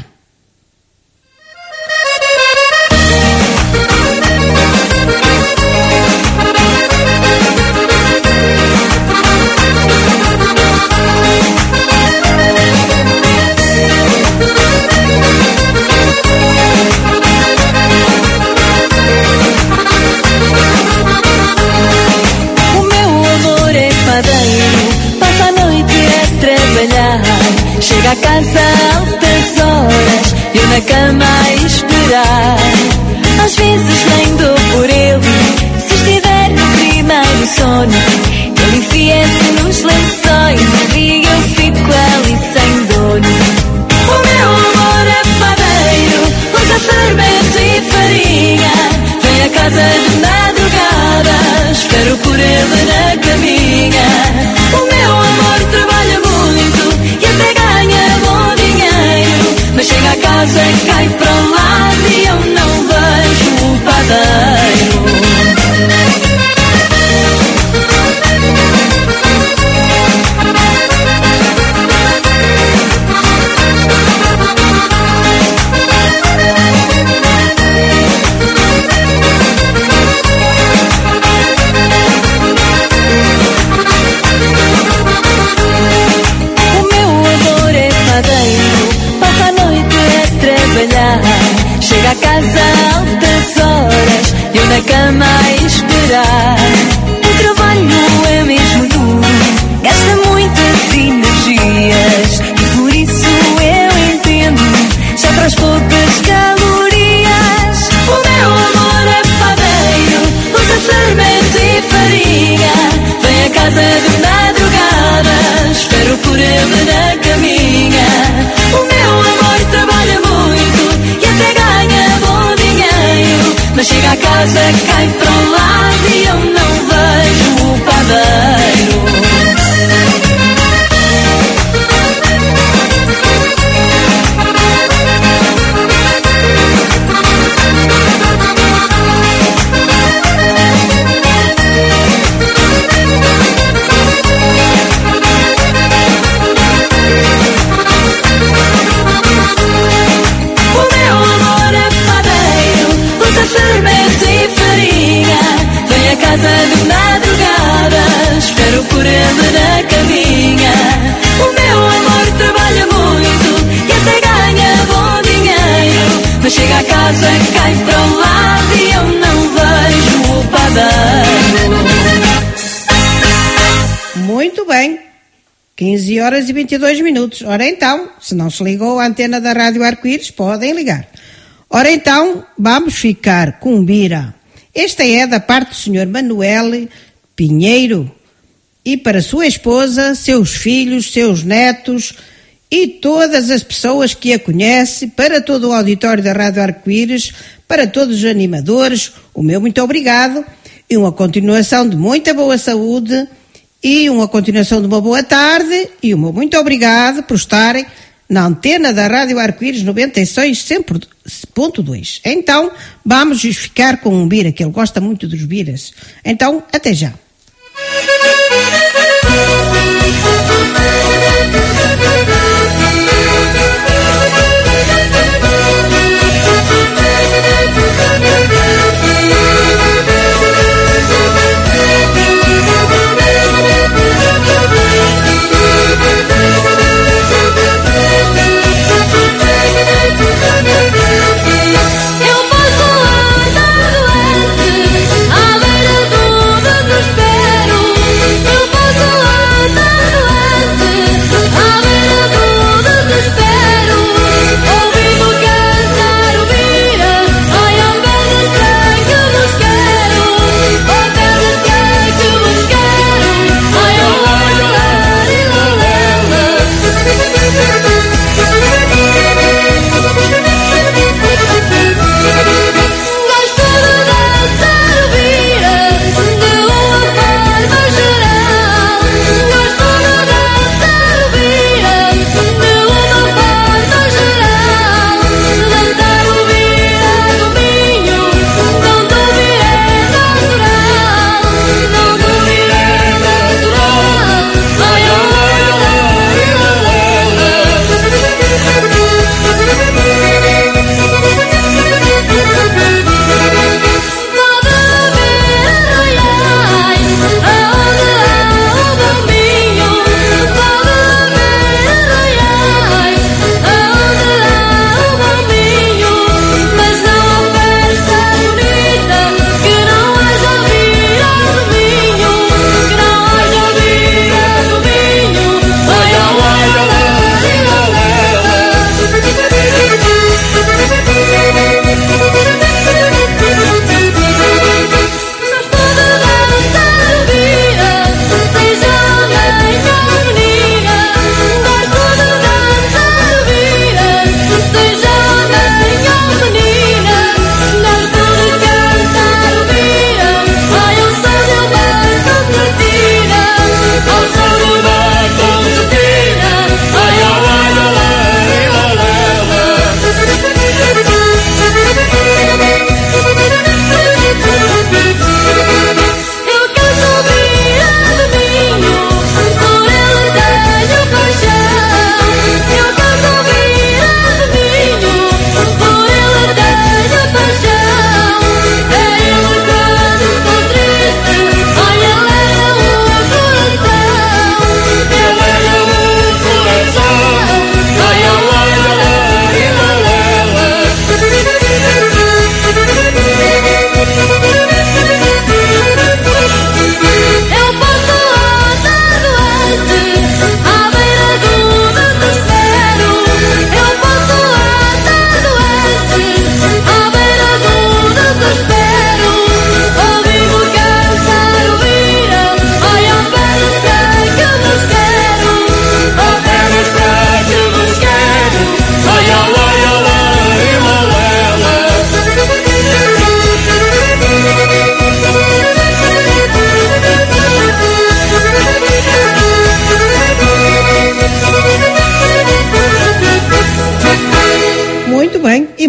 Passa a noite a trabalhar, chega a casa a altas horas, eu na cama a esperar. Às vezes nem dou por ele, se estiver no primeiro sono, ele enfia-se nos lençóis e eu fico ali sem dono. O meu casa de madrugada, espero por ele na caminha. O meu amor trabalha muito e até ganha bom dinheiro, mas chega a casa, cai para um lado e eu não vejo o padeiro. Casa de madrugada, espero por ele na caminha. O meu amor trabalha muito e até ganha bom dinheiro, mas chega a casa, cai para um lado e eu não vejo o padeiro. Muito bem, 15 horas e 22 minutos. Ora então, se não se ligou a antena da Rádio Arco-Íris, podem ligar. Ora então, vamos ficar com Bira. Esta é da parte do Sr. Manuel Pinheiro e para sua esposa, seus filhos, seus netos e todas as pessoas que a conhecem, para todo o auditório da Rádio Arco-Íris, para todos os animadores, o meu muito obrigado e uma continuação de muita boa saúde e uma continuação de uma boa tarde e o meu muito obrigado por estarem na antena da Rádio Arco-Íris 96.2. Então, vamos ficar com um Bira, que ele gosta muito dos Biras. Então, até já. Eu posso andar doente à beira do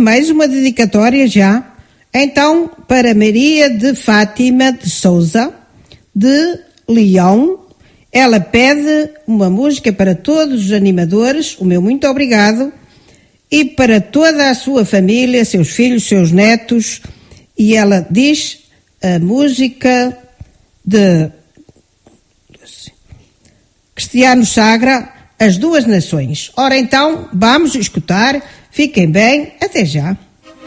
mais uma dedicatória já. Então, para Maria de Fátima de Souza, de Leão, ela pede uma música para todos os animadores, o meu muito obrigado, e para toda a sua família, seus filhos, seus netos, e ela diz a música de Cristiano Sagra, As Duas Nações. Ora então, vamos escutar, fiquem bem, até já.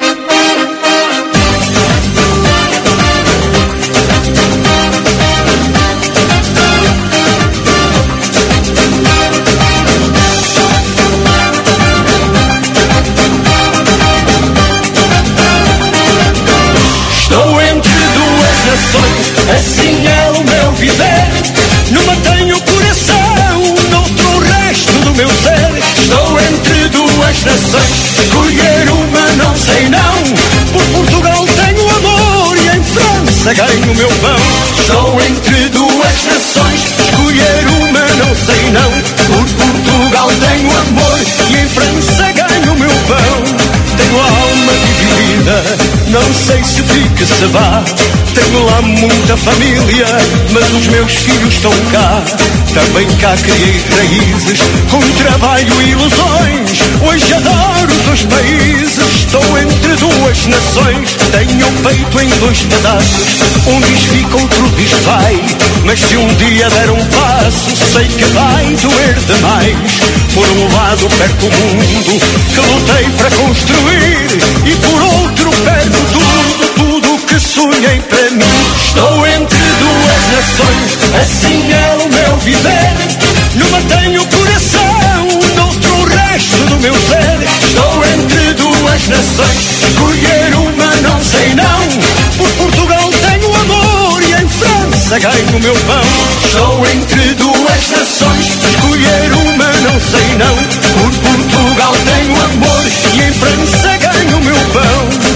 Estou entre duas nações, assim é o meu viver. Numa tenho coração, noutro o resto do meu ser. Estou entre duas nações, escolher uma não sei não. Por Portugal tenho amor e em França ganho o meu pão. Estou entre duas nações, escolher uma não sei não. Por Portugal tenho amor e em França ganho o meu pão. Tenho a alma dividida, não sei se fique se vá. Tenho lá muita família, mas os meus filhos estão cá. Também cá criei raízes, com trabalho e ilusões. Hoje adoro os dois países, estou entre duas nações. Tenho o peito em dois pedaços, um diz fica, outro diz vai. Mas se um dia der um passo, sei que vai doer demais. Por um lado perco o mundo, que lutei para construir, e por outro perco tudo que sonhei para mim. Estou entre duas nações, assim é o meu viver. Numa tenho coração, noutro o resto do meu ser. Estou entre duas nações, escolher uma não sei não. Por Portugal tenho amor e em França ganho o meu pão. Estou entre duas nações, escolher uma não sei não. Por Portugal tenho amor e em França ganho o meu pão.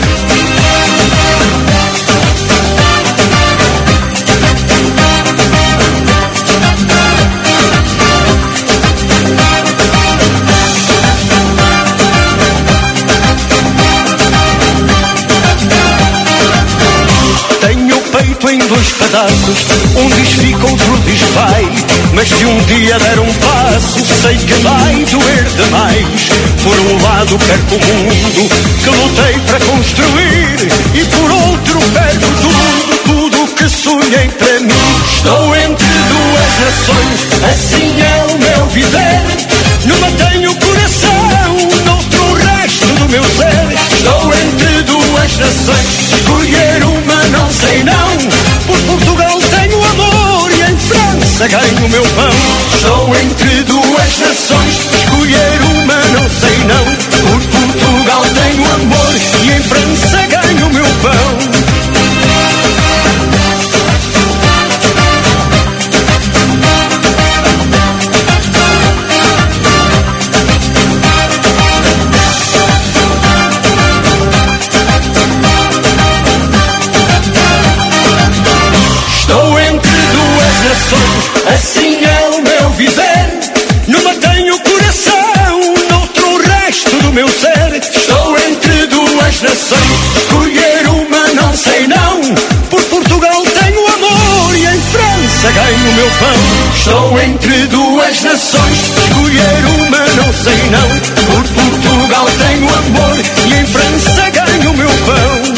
Em dois pedaços, um diz fica, outro diz vai. Mas se um dia der um passo, sei que vai doer demais. Por um lado perco o mundo, que lutei para construir, e por outro perco tudo que sonhei para mim. Estou entre duas nações, assim é o meu viver. Numa tenho coração, noutro o resto do meu ser. Estou entre duas nações, escolher uma não sei não. Por Portugal tenho amor e em França ganho o meu pão. Estou entre duas nações, escolher uma não sei não. Por Portugal tenho amor e em França ganho o meu pão. Assim é o meu viver. Numa tenho coração, noutro o resto do meu ser. Estou entre duas nações, escolher uma não sei não. Por Portugal tenho amor e em França ganho o meu pão. Estou entre duas nações, escolher uma não sei não. Por Portugal tenho amor e em França ganho o meu pão.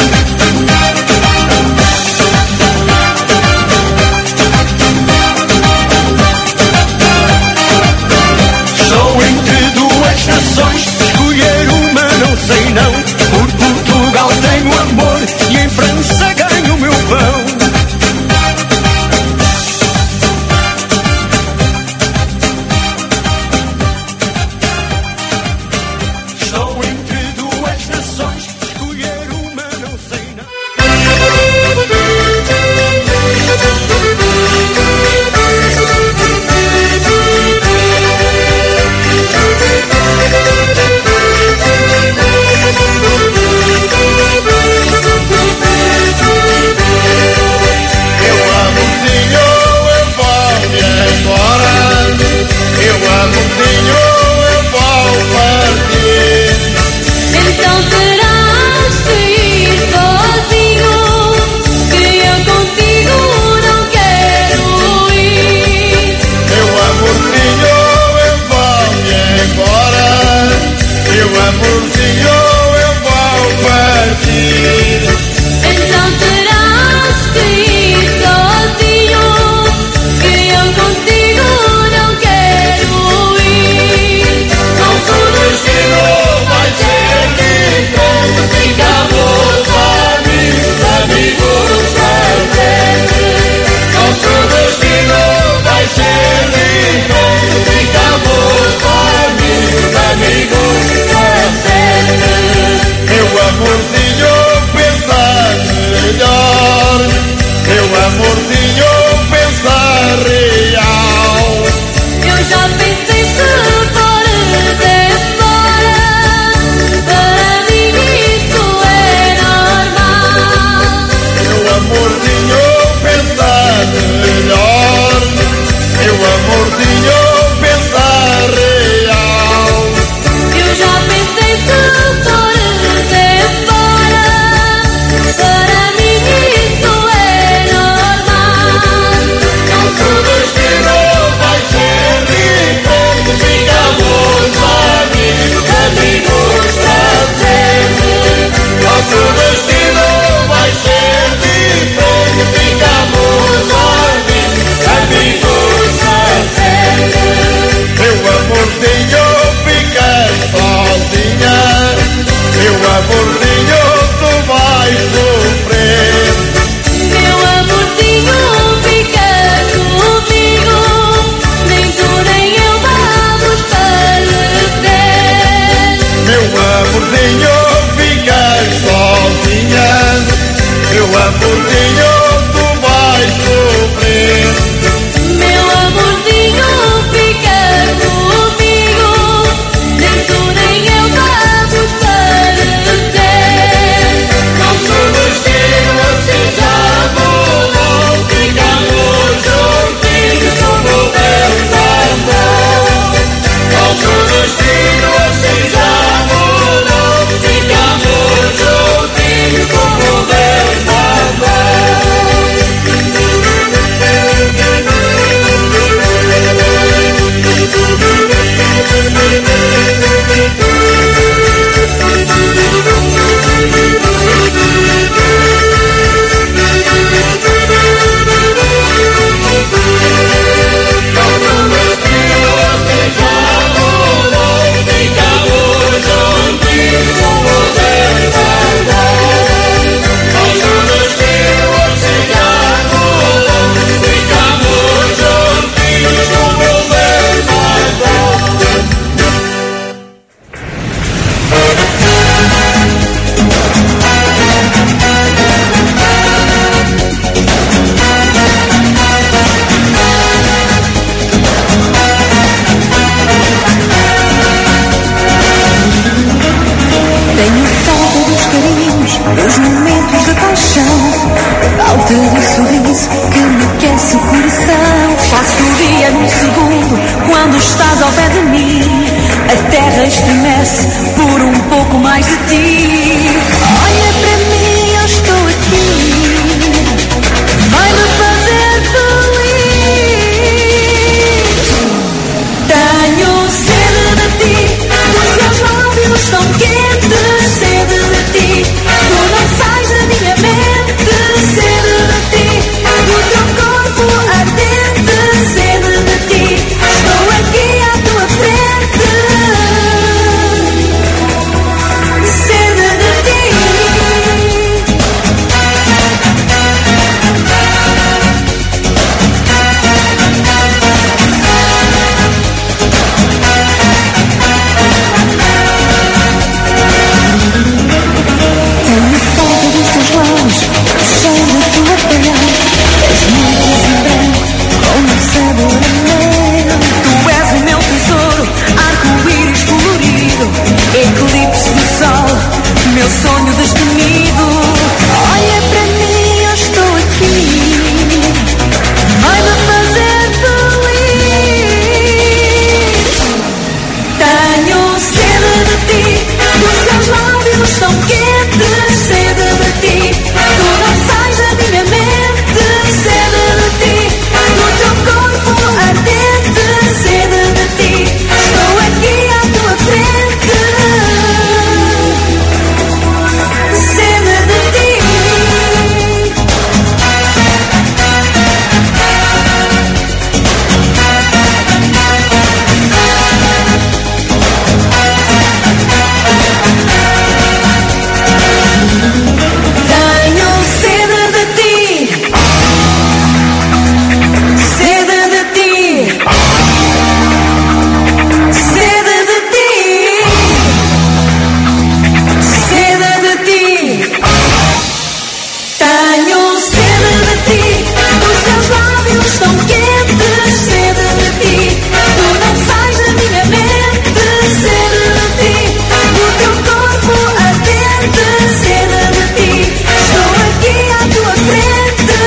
Escolher uma não sei não. Por Portugal tenho amor e em França ganho o meu pão. Estou entre duas nações, escolher uma não Quando estás ao pé de mim, a terra estremece por um pouco mais de ti. Olha para mim, eu estou aqui, vai-me fazer feliz. Tenho sede de ti, os teus lábios estão quentes. Sede de ti, tu não sais da minha mente. Sede de ti, o teu corpo ardente. Sede de ti, estou aqui à tua frente. Sede de ti. Tenho falta dos teus lábios, o cheiro da tua pele. És muito assim branco, com um sabor amarelo. Tu és o meu tesouro, arco-íris colorido, eclipse do sol, meu sonho destemido. Olha para mim, eu estou aqui, vai-me fazer feliz. Tenho sede de ti, os teus lábios estão quentes. Sede de ti, tu não sais da minha mente. Sede de ti, o teu corpo ardente. Sede de ti, estou aqui à tua frente. Sede de ti. Tenho sede de ti. Sede de ti. Sede de ti. Sede de ti. Tenho sede de ti, os teus lábios estão quentes. Sede de ti, tu não sais da minha mente. Sede de ti, o teu corpo ardente. Sede de ti, estou aqui à tua frente.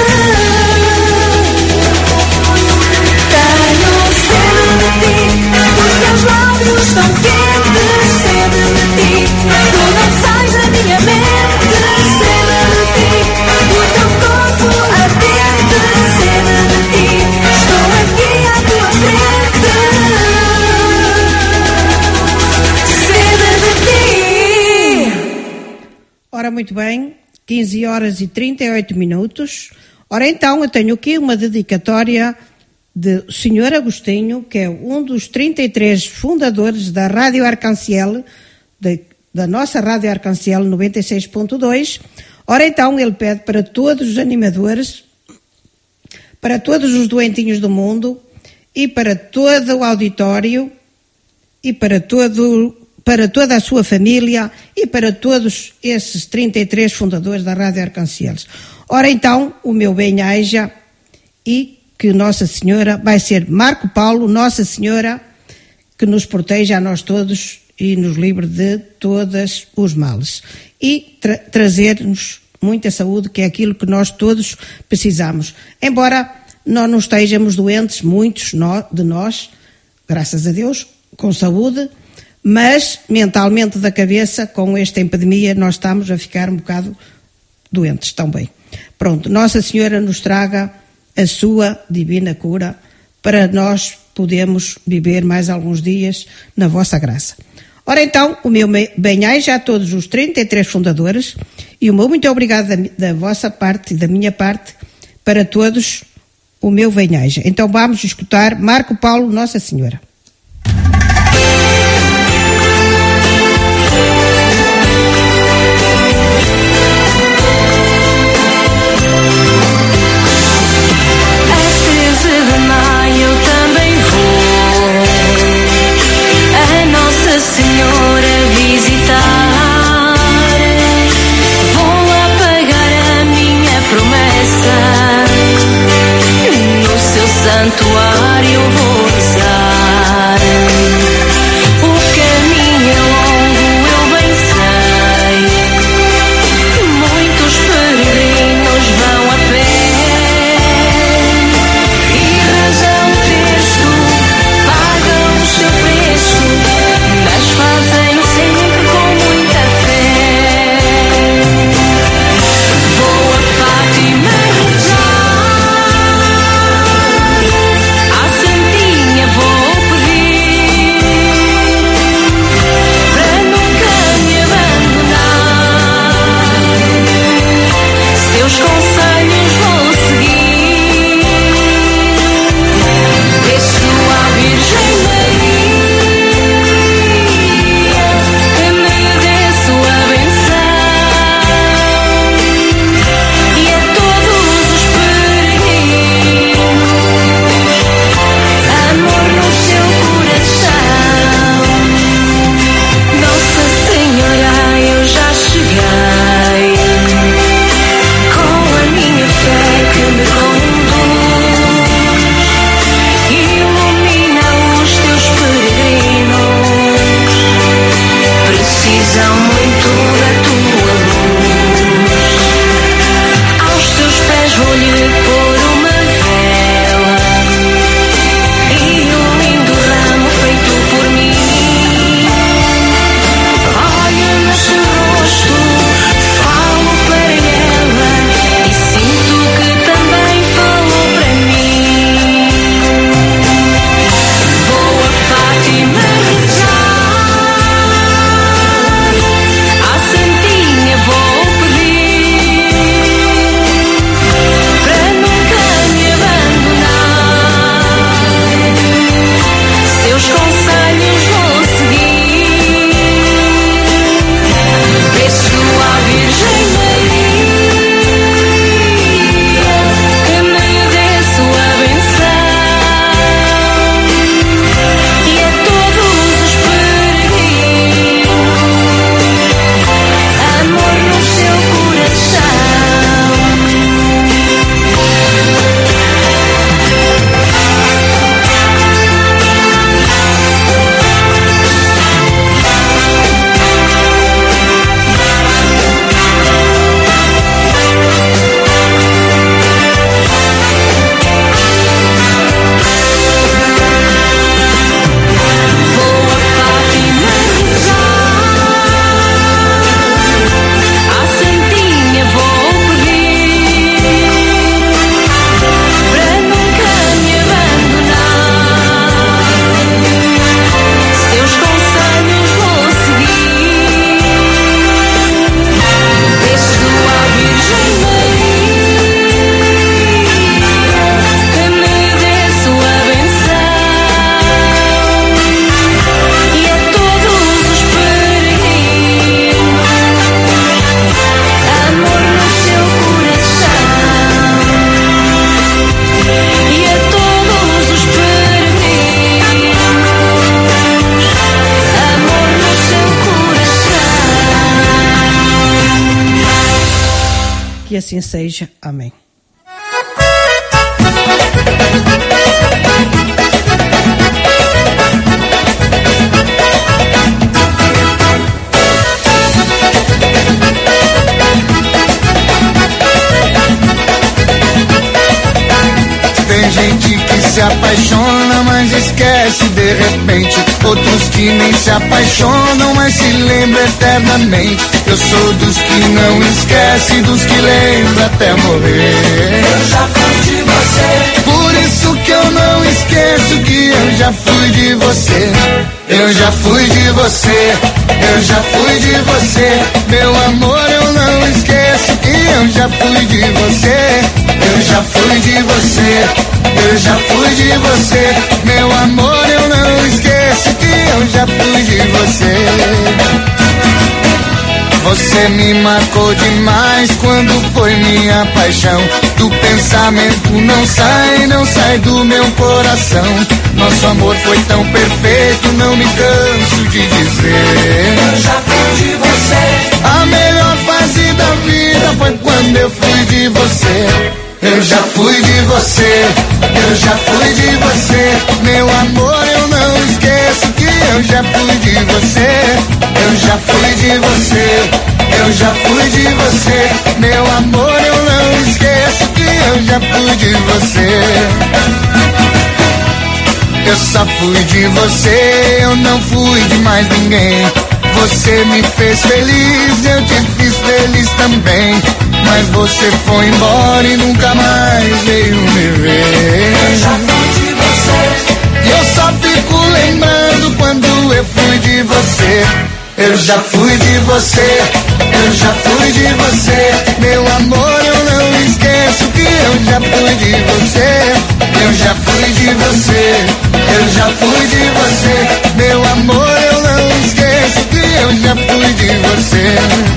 Tenho sede de ti, os teus lábios estão quentes. Sede de ti, tu não sais da minha mente. Sede de ti, o teu corpo ardente. Sede de ti, estou aqui à tua frente. Sede de ti. Ora, muito bem, 15 horas e 38 minutos. Ora, então, eu tenho aqui uma dedicatória de Sr. Agostinho, que é um dos 33 fundadores da Rádio Arcanciel, da nossa Rádio Arcanciel 96.2. Ora, então, ele pede para todos os animadores, para todos os doentinhos do mundo e para todo o auditório e para toda a sua família e para todos esses 33 fundadores da Rádio Arcancielos. Ora, então, o meu bem-aja e que Nossa Senhora vai ser Marco Paulo, Nossa Senhora, que nos proteja a nós todos e nos livre de todos os males. E trazer-nos muita saúde, que é aquilo que nós todos precisamos. Embora nós não estejamos doentes, muitos de nós, graças a Deus, com saúde, mas mentalmente da cabeça, com esta epidemia, nós estamos a ficar um bocado doentes também. Pronto, Nossa Senhora nos traga a sua divina cura para nós podermos viver mais alguns dias na vossa graça. Ora então, o meu bem-aja a todos os 33 fundadores e o meu muito obrigado da vossa parte e da minha parte para todos o meu bem-aja. Então vamos escutar Marco Paulo, Nossa Senhora. Senhora visitar, vou apagar a minha promessa, no seu santuário vou rezar. assim seja. Amém. Tem gente que se apaixona, mas esquece de repente. Outros que nem se apaixonam, mas se lembram eternamente. Eu sou dos que não esquece, dos que lembram até morrer. Eu já fui de você. Por isso que eu não esqueço que eu já fui de você. Eu já fui de você. Eu já fui de você. Meu amor, eu não esqueço que eu já fui de você. Eu já fui de você. Eu já fui de você. Meu amor, eu não esqueço que eu já fui de você. Você me marcou demais quando foi minha paixão. Do pensamento não sai do meu coração. Nosso amor foi tão perfeito, não me canso de dizer. Eu já fui de você. A melhor fase da vida foi quando eu fui de você. Eu já fui de você. Eu já fui de você. Meu amor, eu não esqueço que eu já fui de você. Eu já fui de você. Eu já fui de você. Meu amor, eu não esqueço que eu já fui de você. Eu só fui de você, eu não fui de mais ninguém. Você me fez feliz, eu te fiz feliz também. Mas você foi embora e nunca mais veio me ver. Eu já fui de você. E eu só fico lembrando quando eu fui de você. Eu já fui de você. Eu já fui de você. Meu amor, eu não esqueço que eu já fui de você. Eu já fui de você. Eu já fui de você. Meu amor, eu não esqueço que eu já fui de você.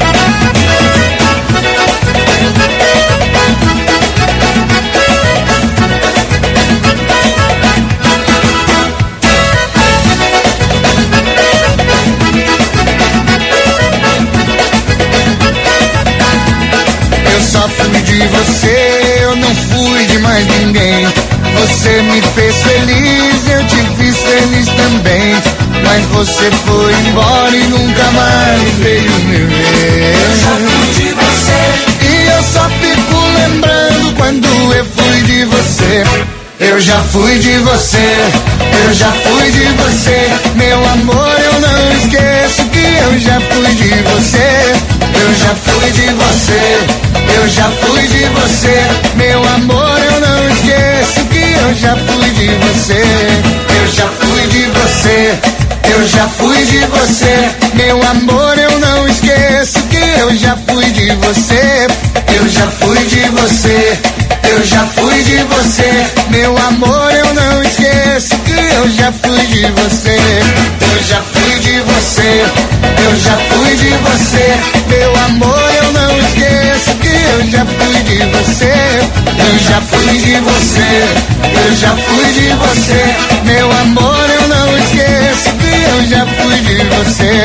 Eu só fui de você, eu não fui de mais ninguém. Você me fez feliz, eu te fiz feliz também. Mas você foi embora e nunca mais veio me ver. Eu já fui de você. E eu só fico lembrando quando eu fui de você. Eu já fui de você. Eu já fui de você. Meu amor, eu não esqueço que eu já fui de você. Eu já fui de você. Eu já fui de você. Meu amor, eu não esqueço que eu já fui de você. Eu já fui de você. Eu já fui de você. Meu amor, eu não esqueço que eu já fui de você. Eu já fui de você. Eu já fui de você. Meu amor, eu não esqueço que eu já fui de você. Eu já fui de você. Eu já fui de você. Meu amor, eu não esqueço que eu já fui de você. Eu já fui de você. Eu já fui de você. Meu amor, eu não esqueço que eu já fui de você.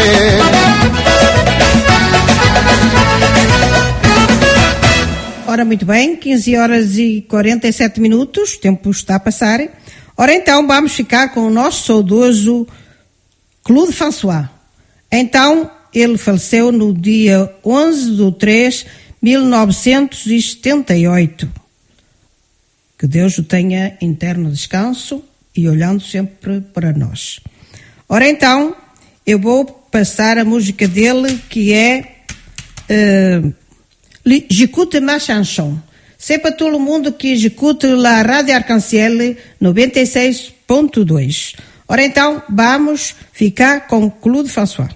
Ora, muito bem, 15 horas e 47 minutos, o tempo está a passar. Ora, então, vamos ficar com o nosso saudoso Claude François. Então, ele faleceu no dia 11/3/1978. Que Deus o tenha em eterno descanso e olhando sempre para nós. Ora, então, eu vou passar a música dele, que é... J'écoute ma chanson. C'est para todo mundo que escute la Rádio Arc-en-Ciel 96.2. Ora então, vamos ficar com Claude François.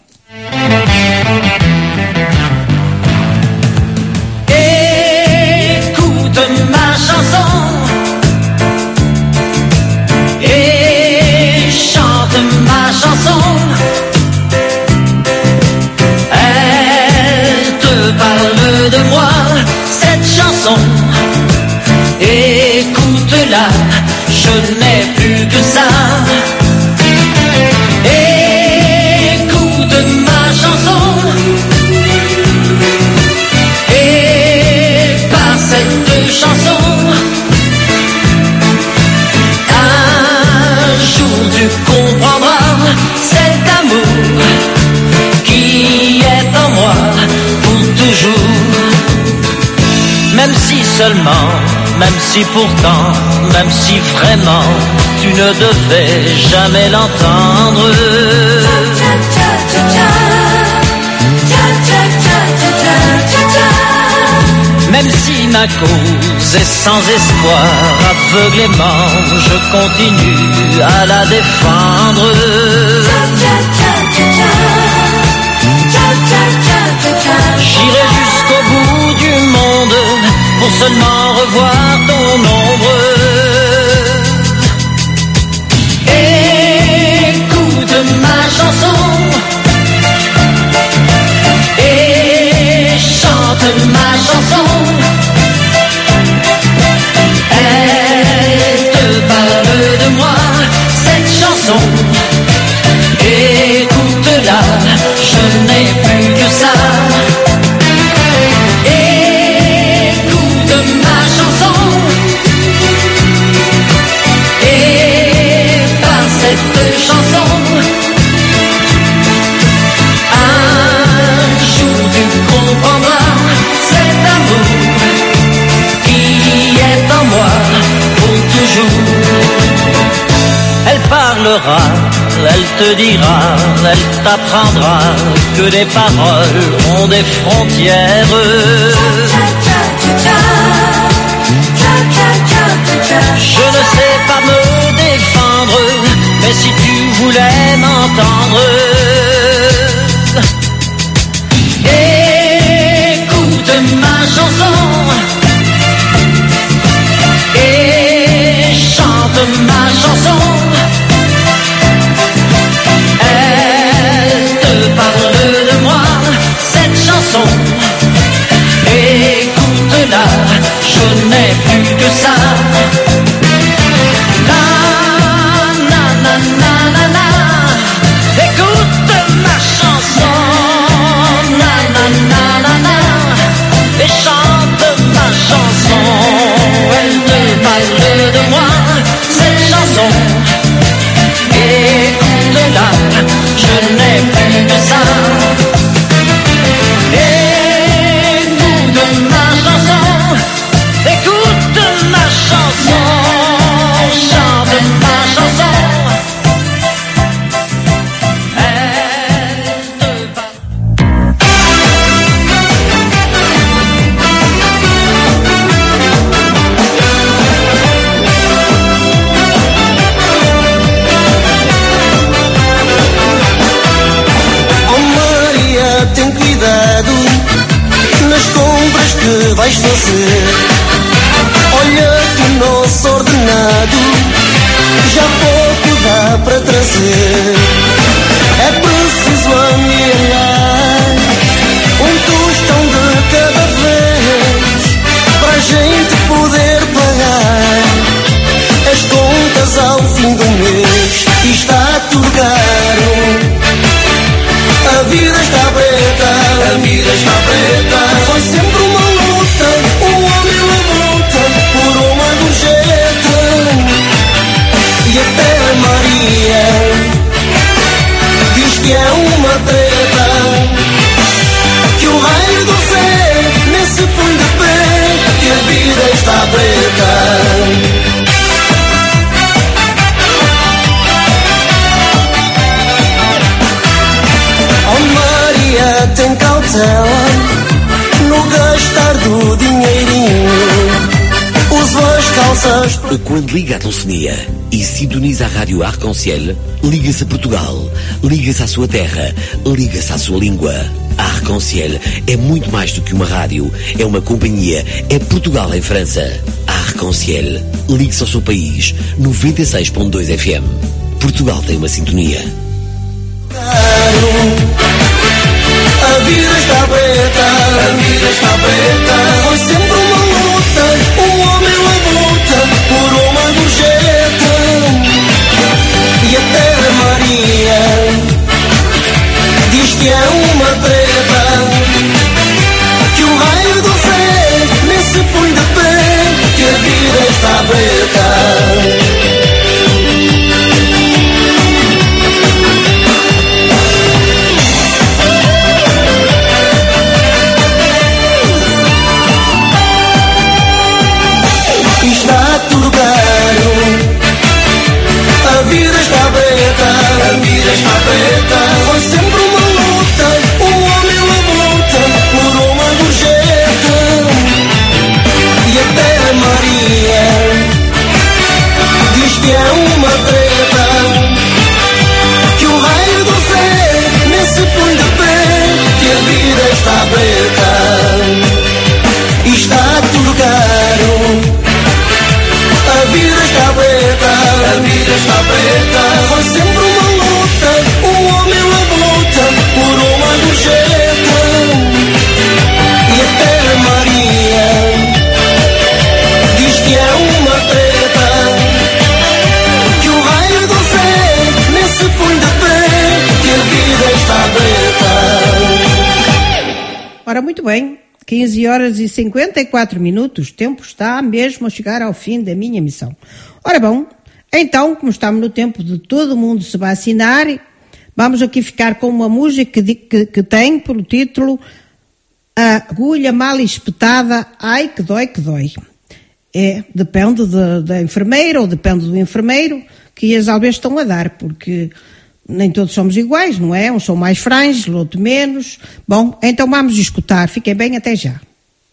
Écoute ma chanson et chante ma chanson. Parle de moi, cette chanson. Écoute-la, je n'ai plus que ça. Écoute ma chanson et même si pourtant, même si vraiment tu ne devais jamais l'entendre. Même si ma cause est sans espoir, aveuglément je continue à la défendre. J'irai jusqu'au bout du monde pour seulement revoir ton ombre. Écoute ma chanson et chante ma chanson. Elle te parle de moi, cette chanson. Écoute-la, je n'ai plus que ça. Écoute ma chanson et par cette chanson, un jour tu comprendras cet amour qui est en moi pour toujours. Elle parlera, elle te dira, elle t'apprendra que les paroles ont des frontières. Je ne sais pas me défendre, mais si tu voulais m'entendre, écoute ma chanson et chante ma chanson. Elle te parle de moi, cette chanson. Écoute-la, je n'ai plus que ça. Na na na na na na. Écoute ma chanson. Na na na na na. Et chante ma chanson. Elle te parle de moi, cette chanson. Écoute-la, je n'ai plus que ça. Écoute ma chanson, écoute ma chanson, chante ma chanson. Tem cuidado nas compras que vais fazer. Olha que o nosso ordenado já pouco dá para trazer. É preciso amealhar tostão de cada vez para a gente poder pagar as contas ao fim do mês. E está tudo caro. A vida está preta, a vida está preta. Foi sempre uma luta, o homem luta por uma gorjeta. E até a Maria diz que é uma treta, que o raio do céu nem se põe de pé, que a vida está preta. Tem cautela no gastar do dinheirinho. Uso as calças. Quando liga a telefonia e sintoniza a rádio Arc-en-Ciel, liga-se a Portugal, liga-se à sua terra, liga-se à sua língua. A Arc-en-Ciel é muito mais do que uma rádio, é uma companhia, é Portugal em França. A Arc-en-Ciel, ligue-se ao seu país, 96.2 FM. Portugal tem uma sintonia. A vida está preta, a vida está preta. Foi sempre uma luta, o homem luta por uma gorjeta. E até a Maria diz que é uma treta, que o raio do céu nem se põe de pé, que a vida está preta. Ora, muito bem, 15 horas e 54 minutos, o tempo está mesmo a chegar ao fim da minha missão. Ora bom, então, como estamos no tempo de todo mundo se vacinar, vamos aqui ficar com uma música que tem pelo título A Agulha Mal Espetada, Ai que dói, que dói. Depende da enfermeira ou depende do enfermeiro que as alves estão a dar, porque nem todos somos iguais, não é? Uns são mais frangos, outros menos. Bom, então vamos escutar. Fiquem bem, até já.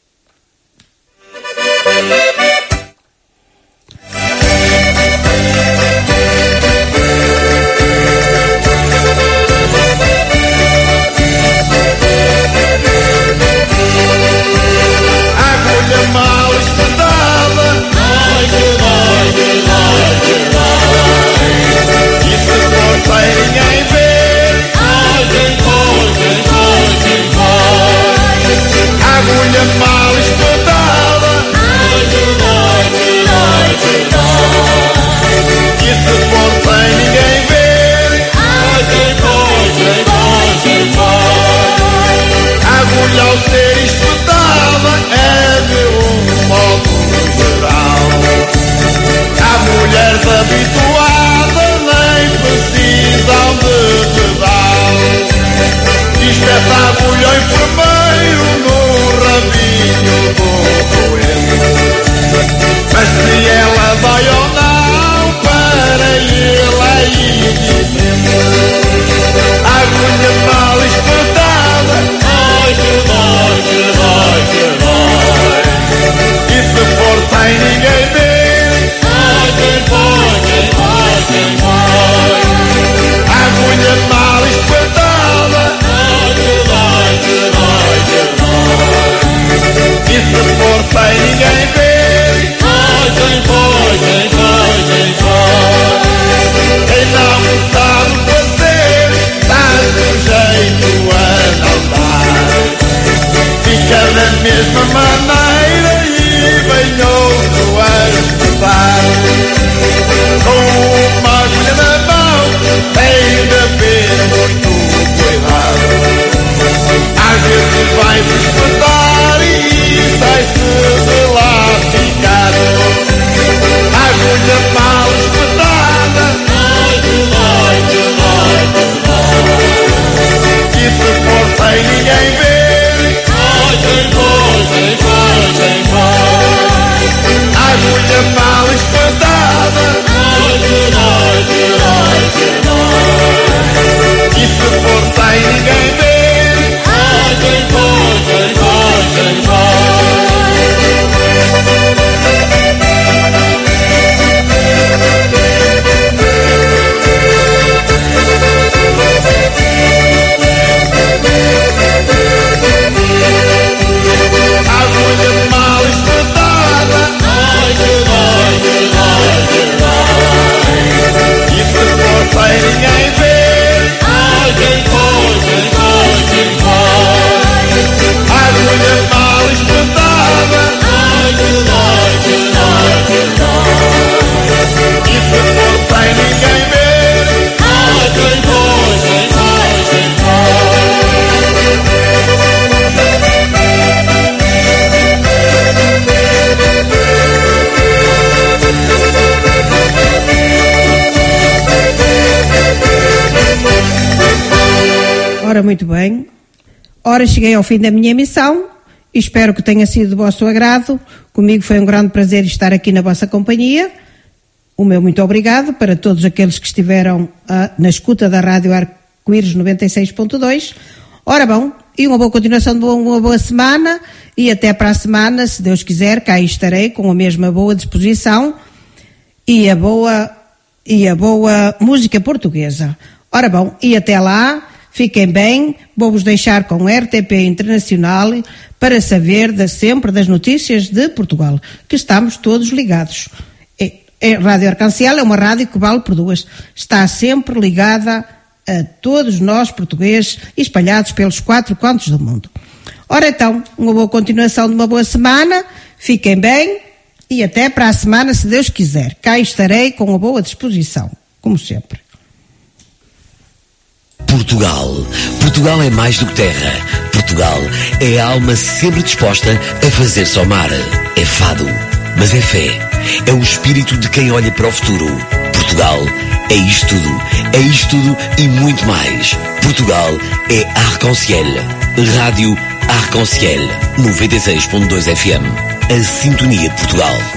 Agulha mal espetada, ai que dói, que dói, que dói. E se for sem ninguém ver, ai quem foi, quem foi, quem foi. Agulha mal espetada, ai que dói, que dói, que dói. E se for sem ninguém ver, ai quem foi, quem foi, quem foi. Agulha ao ser espetada é de um modo geral. Há mulheres habituadas nem precisam de pedal. Espeta a agulha ao enfermeiro no rabinho do doente. Mas se ela dói ou não, para ele aí dizer. Agulha mal espetada, ai que dói, que dói, que dói. E se for sem ninguém ver, ai quem foi, quem foi, quem foi. Agulha mal espetada, ai que dói, que dói, que dói. E se for sem ninguém ver, ai quem foi, quem foi, quem foi. Quem não sabe fazer, está sujeito a não dar. Fica da mesma maneira e vem outro a espetar. Com uma agulha na mão tem de haver muito cuidado. Às vezes vai-se espetar e sai-se de lá picado. Agulha mal espetada, ai que dói, que dói, que dói. E se for sem ninguém ver, ai quem foi, quem foi, quem foi. Agulha mal espetada, ai que dói, que dói, que dói. E se for sem ninguém ver, ai quem foi, quem foi, quem foi. Agulha mal espetada, ai que dói, que dói, que dói. E se for sem ninguém ver, ai quem foi, quem foi, quem foi. Agulha mal espetada, ai que dói, que dói, que dói. E se for sem ninguém ver, ai quem foi, quem foi, quem foi. Ora, muito bem. Ora, cheguei ao fim da minha emissão. Espero que tenha sido do vosso agrado. Comigo foi um grande prazer estar aqui na vossa companhia. O meu muito obrigado para todos aqueles que estiveram na escuta da Rádio Arco-Íris 96.2. Ora bom, e uma boa continuação de uma boa semana, e até para a semana, se Deus quiser, cá estarei com a mesma boa disposição e a boa música portuguesa. Ora bom, e até lá, fiquem bem, vou-vos deixar com o RTP Internacional para saber sempre das notícias de Portugal, que estamos todos ligados. A Rádio Arcanciel é uma rádio que vale por duas, está sempre ligada a todos nós portugueses espalhados pelos 4 cantos do mundo. Ora então, uma boa continuação de uma boa semana, fiquem bem e até para a semana, se Deus quiser. Cá estarei com uma boa disposição, como sempre. Portugal. Portugal é mais do que terra. Portugal é a alma sempre disposta a fazer-se ao mar. É fado, mas é fé. É o espírito de quem olha para o futuro. Portugal é isto tudo e muito mais. Portugal é Arc-en-Ciel. Rádio Arc-en-Ciel 96.2 FM. A sintonia de Portugal.